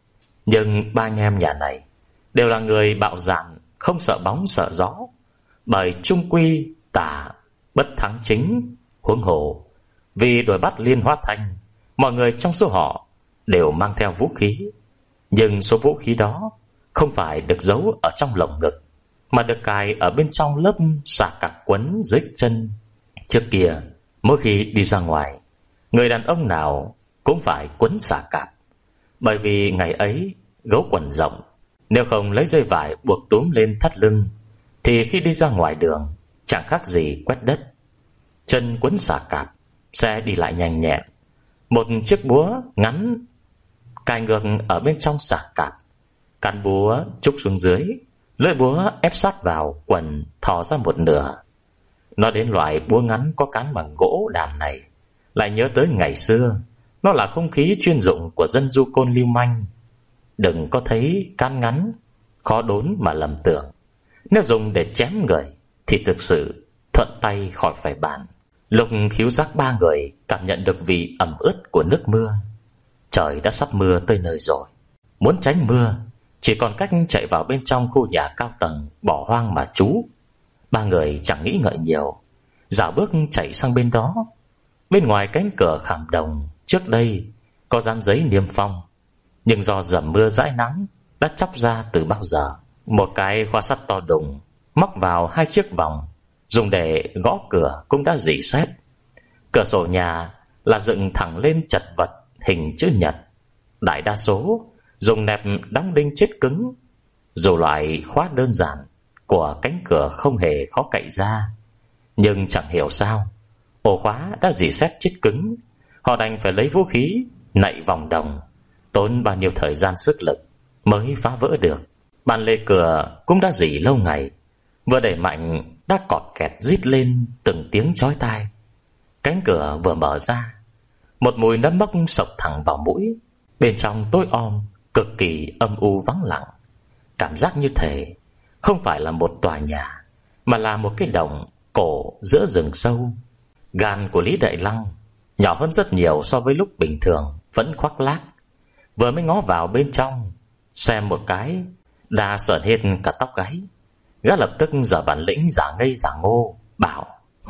Nhưng ba anh em nhà này đều là người bạo dạn, không sợ bóng sợ gió, bởi chung quy tà bất thắng chính. Huống hồ vì đuổi bắt Liên Hoa Thanh, mọi người trong số họ đều mang theo vũ khí. Nhưng số vũ khí đó không phải được giấu ở trong lồng ngực, mà được cài ở bên trong lớp xà cạp quấn dưới chân. Trước kia mỗi khi đi ra ngoài, người đàn ông nào cũng phải quấn xà cạp, bởi vì ngày ấy gấu quần rộng, nếu không lấy dây vải buộc túm lên thắt lưng thì khi đi ra ngoài đường chẳng khác gì quét đất. Chân quấn xà cạp sẽ đi lại nhanh nhẹn. Một chiếc búa ngắn cài ngược ở bên trong xà cạp, cán búa trúc xuống dưới, lưỡi búa ép sát vào quần thò ra một nửa. Nói đến loại búa ngắn có cán bằng gỗ đàn này, lại nhớ tới ngày xưa nó là không khí chuyên dụng của dân du côn lưu manh. Đừng có thấy cán ngắn khó đốn mà lầm tưởng, nếu dùng để chém người thì thực sự thuận tay khỏi phải bàn. Lúc Khiếu Giác ba người cảm nhận được vị ẩm ướt của nước mưa. Trời đã sắp mưa tới nơi rồi. Muốn tránh mưa, chỉ còn cách chạy vào bên trong khu nhà cao tầng bỏ hoang mà trú. Ba người chẳng nghĩ ngợi nhiều, dạo bước chạy sang bên đó. Bên ngoài cánh cửa khảm đồng trước đây có dán giấy niêm phong, nhưng do dầm mưa dãi nắng đã chóc ra từ bao giờ. Một cái khóa sắt to đùng móc vào hai chiếc vòng dùng để gõ cửa cũng đã rỉ sét. Cửa sổ nhà là dựng thẳng lên chật vật hình chữ nhật, đại đa số dùng nẹp đóng đinh chết cứng. Dù loại khóa đơn giản của cánh cửa không hề khó cậy ra, nhưng chẳng hiểu sao ổ khóa đã rỉ sét chết cứng. Họ đành phải lấy vũ khí nạy vòng đồng, tốn bao nhiêu thời gian sức lực mới phá vỡ được. Bàn lề cửa cũng đã rỉ lâu ngày, vừa đẩy mạnh đã cọt kẹt rít lên từng tiếng chói tai. Cánh cửa vừa mở ra, một mùi nấm mốc sộc thẳng vào mũi. Bên trong tối om, cực kỳ âm u vắng lặng, cảm giác như thể không phải là một tòa nhà, mà là một cái đồng cổ giữa rừng sâu. Gan của Lý Đại Lăng nhỏ hơn rất nhiều so với lúc bình thường, vẫn khoác lác. Vừa mới ngó vào bên trong xem một cái đã sởn hết cả tóc gáy. Gã lập tức giở bản lĩnh giả ngây giả ngô, bảo: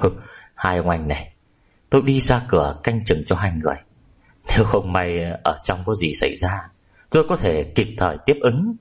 hai ông anh này, tôi đi ra cửa canh chừng cho hai người. Nếu không may ở trong có gì xảy ra, tôi có thể kịp thời tiếp ứng.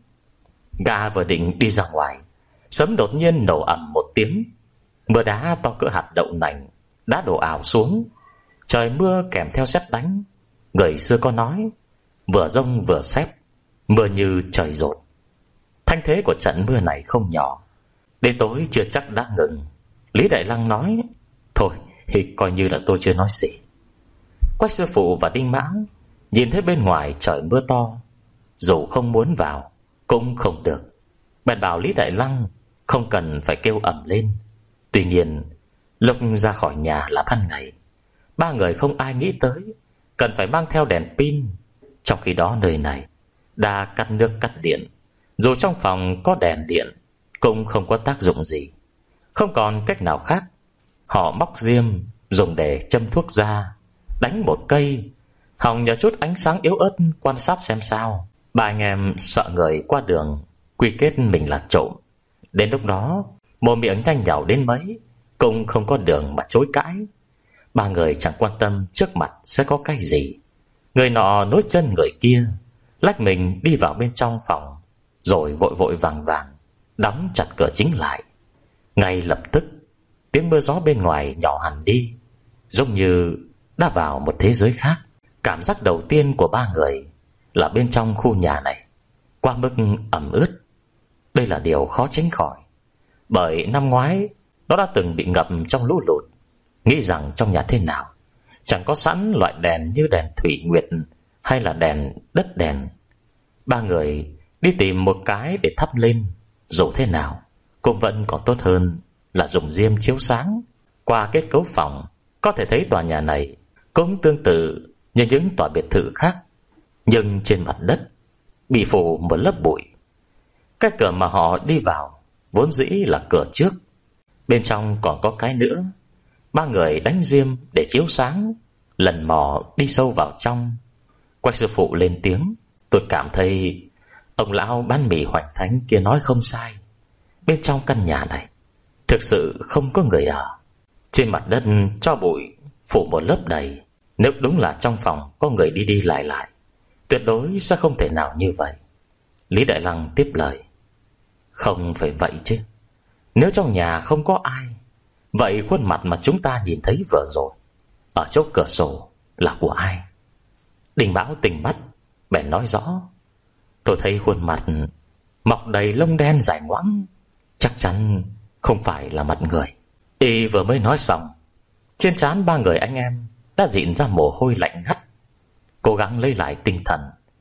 Gã vừa định đi ra ngoài, sấm đột nhiên nổ ầm một tiếng. Mưa đá to cỡ hạt đậu nành đã đổ ảo xuống. Trời mưa kèm theo sét đánh. Người xưa có nói, vừa giông vừa sét, mưa như trời dột. Thanh thế của trận mưa này không nhỏ. Đến tối chưa chắc đã ngừng. Lý Đại Lăng nói: thôi thì coi như là tôi chưa nói gì. Quách sư phụ và Đinh Mãng nhìn thấy bên ngoài trời mưa to, dù không muốn vào cũng không được, bèn bảo Lý Đại Lăng không cần phải kêu ầm lên. Tuy nhiên lúc ra khỏi nhà là ban ngày, ba người không ai nghĩ tới cần phải mang theo đèn pin. Trong khi đó nơi này đã cắt nước cắt điện, dù trong phòng có đèn điện cũng không có tác dụng gì. Không còn cách nào khác, họ móc diêm dùng để châm thuốc ra, đánh một cây, hòng nhờ chút ánh sáng yếu ớt quan sát xem sao. Ba anh em sợ người qua đường quy kết mình là trộm. Đến lúc đó mồm miệng nhanh nhảu đến mấy cũng không có đường mà chối cãi. Ba người chẳng quan tâm trước mặt sẽ có cái gì. Người nọ nối chân người kia, lách mình đi vào bên trong phòng, rồi vội vội vàng vàng đóng chặt cửa chính lại. Ngay lập tức tiếng mưa gió bên ngoài nhỏ hẳn đi, giống như đã vào một thế giới khác. Cảm giác đầu tiên của ba người là bên trong khu nhà này quá mức ẩm ướt. Đây là điều khó tránh khỏi, bởi năm ngoái nó đã từng bị ngập trong lũ lụt. nghĩ rằng trong nhà thế nào chẳng có sẵn loại đèn như đèn thủy nguyệt hay là đèn đất đèn. Ba người đi tìm một cái để thắp lên, dù thế nào cũng vẫn còn tốt hơn là dùng diêm chiếu sáng. Qua kết cấu phòng có thể thấy tòa nhà này cũng tương tự như những tòa biệt thự khác, nhưng trên mặt đất bị phủ một lớp bụi. Cái cửa mà họ đi vào vốn dĩ là cửa trước, bên trong còn có cái nữa. Ba người đánh diêm để chiếu sáng, lần mò đi sâu vào trong. Quách sư phụ lên tiếng: "Tôi cảm thấy ông lão bán mì Hoành Thánh kia nói không sai. Bên trong căn nhà này thực sự không có người ở. Trên mặt đất cho bụi phủ một lớp đầy. Nếu đúng là trong phòng có người đi đi lại lại, tuyệt đối sẽ không thể nào như vậy." Lý Đại Lăng tiếp lời: "Không phải vậy chứ. Nếu trong nhà không có ai, vậy khuôn mặt mà chúng ta nhìn thấy vừa rồi ở chỗ cửa sổ là của ai?" Đình Mão tỉnh mắt, bèn nói rõ: "Tôi thấy khuôn mặt mọc đầy lông đen dài ngoẵng, chắc chắn không phải là mặt người." Y vừa mới nói xong, trên trán ba người anh em đã dịn ra mồ hôi lạnh ngắt. Cố gắng lấy lại tinh thần,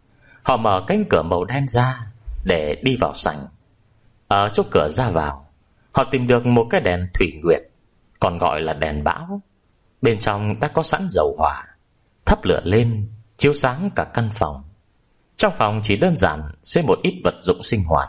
họ mở cánh cửa màu đen ra để đi vào sảnh. Ở chỗ cửa ra vào, họ tìm được một cái đèn thủy nguyệt, còn gọi là đèn bão. Bên trong đã có sẵn dầu hỏa, thắp lửa lên chiếu sáng cả căn phòng. Trong phòng chỉ đơn giản xếp một ít vật dụng sinh hoạt.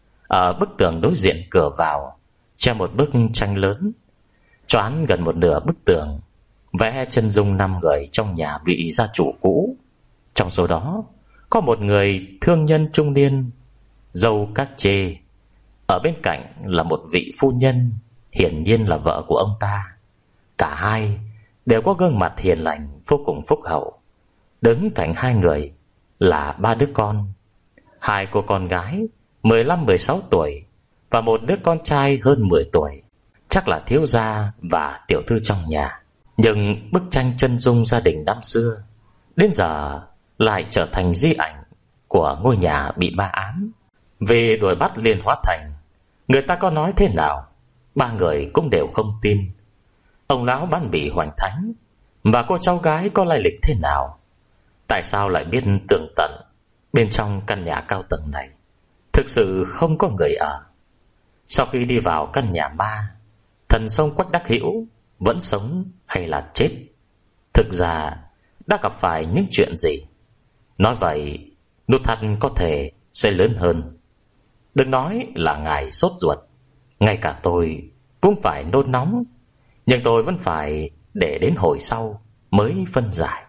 Ở bức tường đối diện cửa vào treo một bức tranh lớn, choán gần một nửa bức tường vẽ chân dung năm người trong nhà vị gia chủ cũ. Trong số đó có một người thương nhân trung niên, râu cát chê. Ở bên cạnh là một vị phu nhân, hiển nhiên là vợ của ông ta. Cả hai đều có gương mặt hiền lành, vô cùng phúc hậu. Đứng cạnh hai người là ba đứa con, hai cô con gái mười lăm mười sáu tuổi và một đứa con trai hơn mười tuổi, chắc là thiếu gia và tiểu thư trong nhà. Nhưng bức tranh chân dung gia đình năm xưa đến giờ lại trở thành di ảnh của ngôi nhà bị ma ám. Về đuổi bắt Liên Hóa Thành, người ta có nói thế nào, ba người cũng đều không tin. Ông lão bán mì Hoành Thánh và cô cháu gái có lai lịch thế nào, tại sao lại biết tường tận bên trong căn nhà cao tầng này thực sự không có người ở. Sau khi đi vào căn nhà ma, thần sông Quách Đắc Hữu vẫn sống hay là chết, thực ra đã gặp phải những chuyện gì. Nói vậy nút thắt có thể sẽ lớn hơn. Đừng nói là ngài sốt ruột, ngay cả tôi cũng phải nôn nóng, nhưng tôi vẫn phải để đến hồi sau mới phân giải.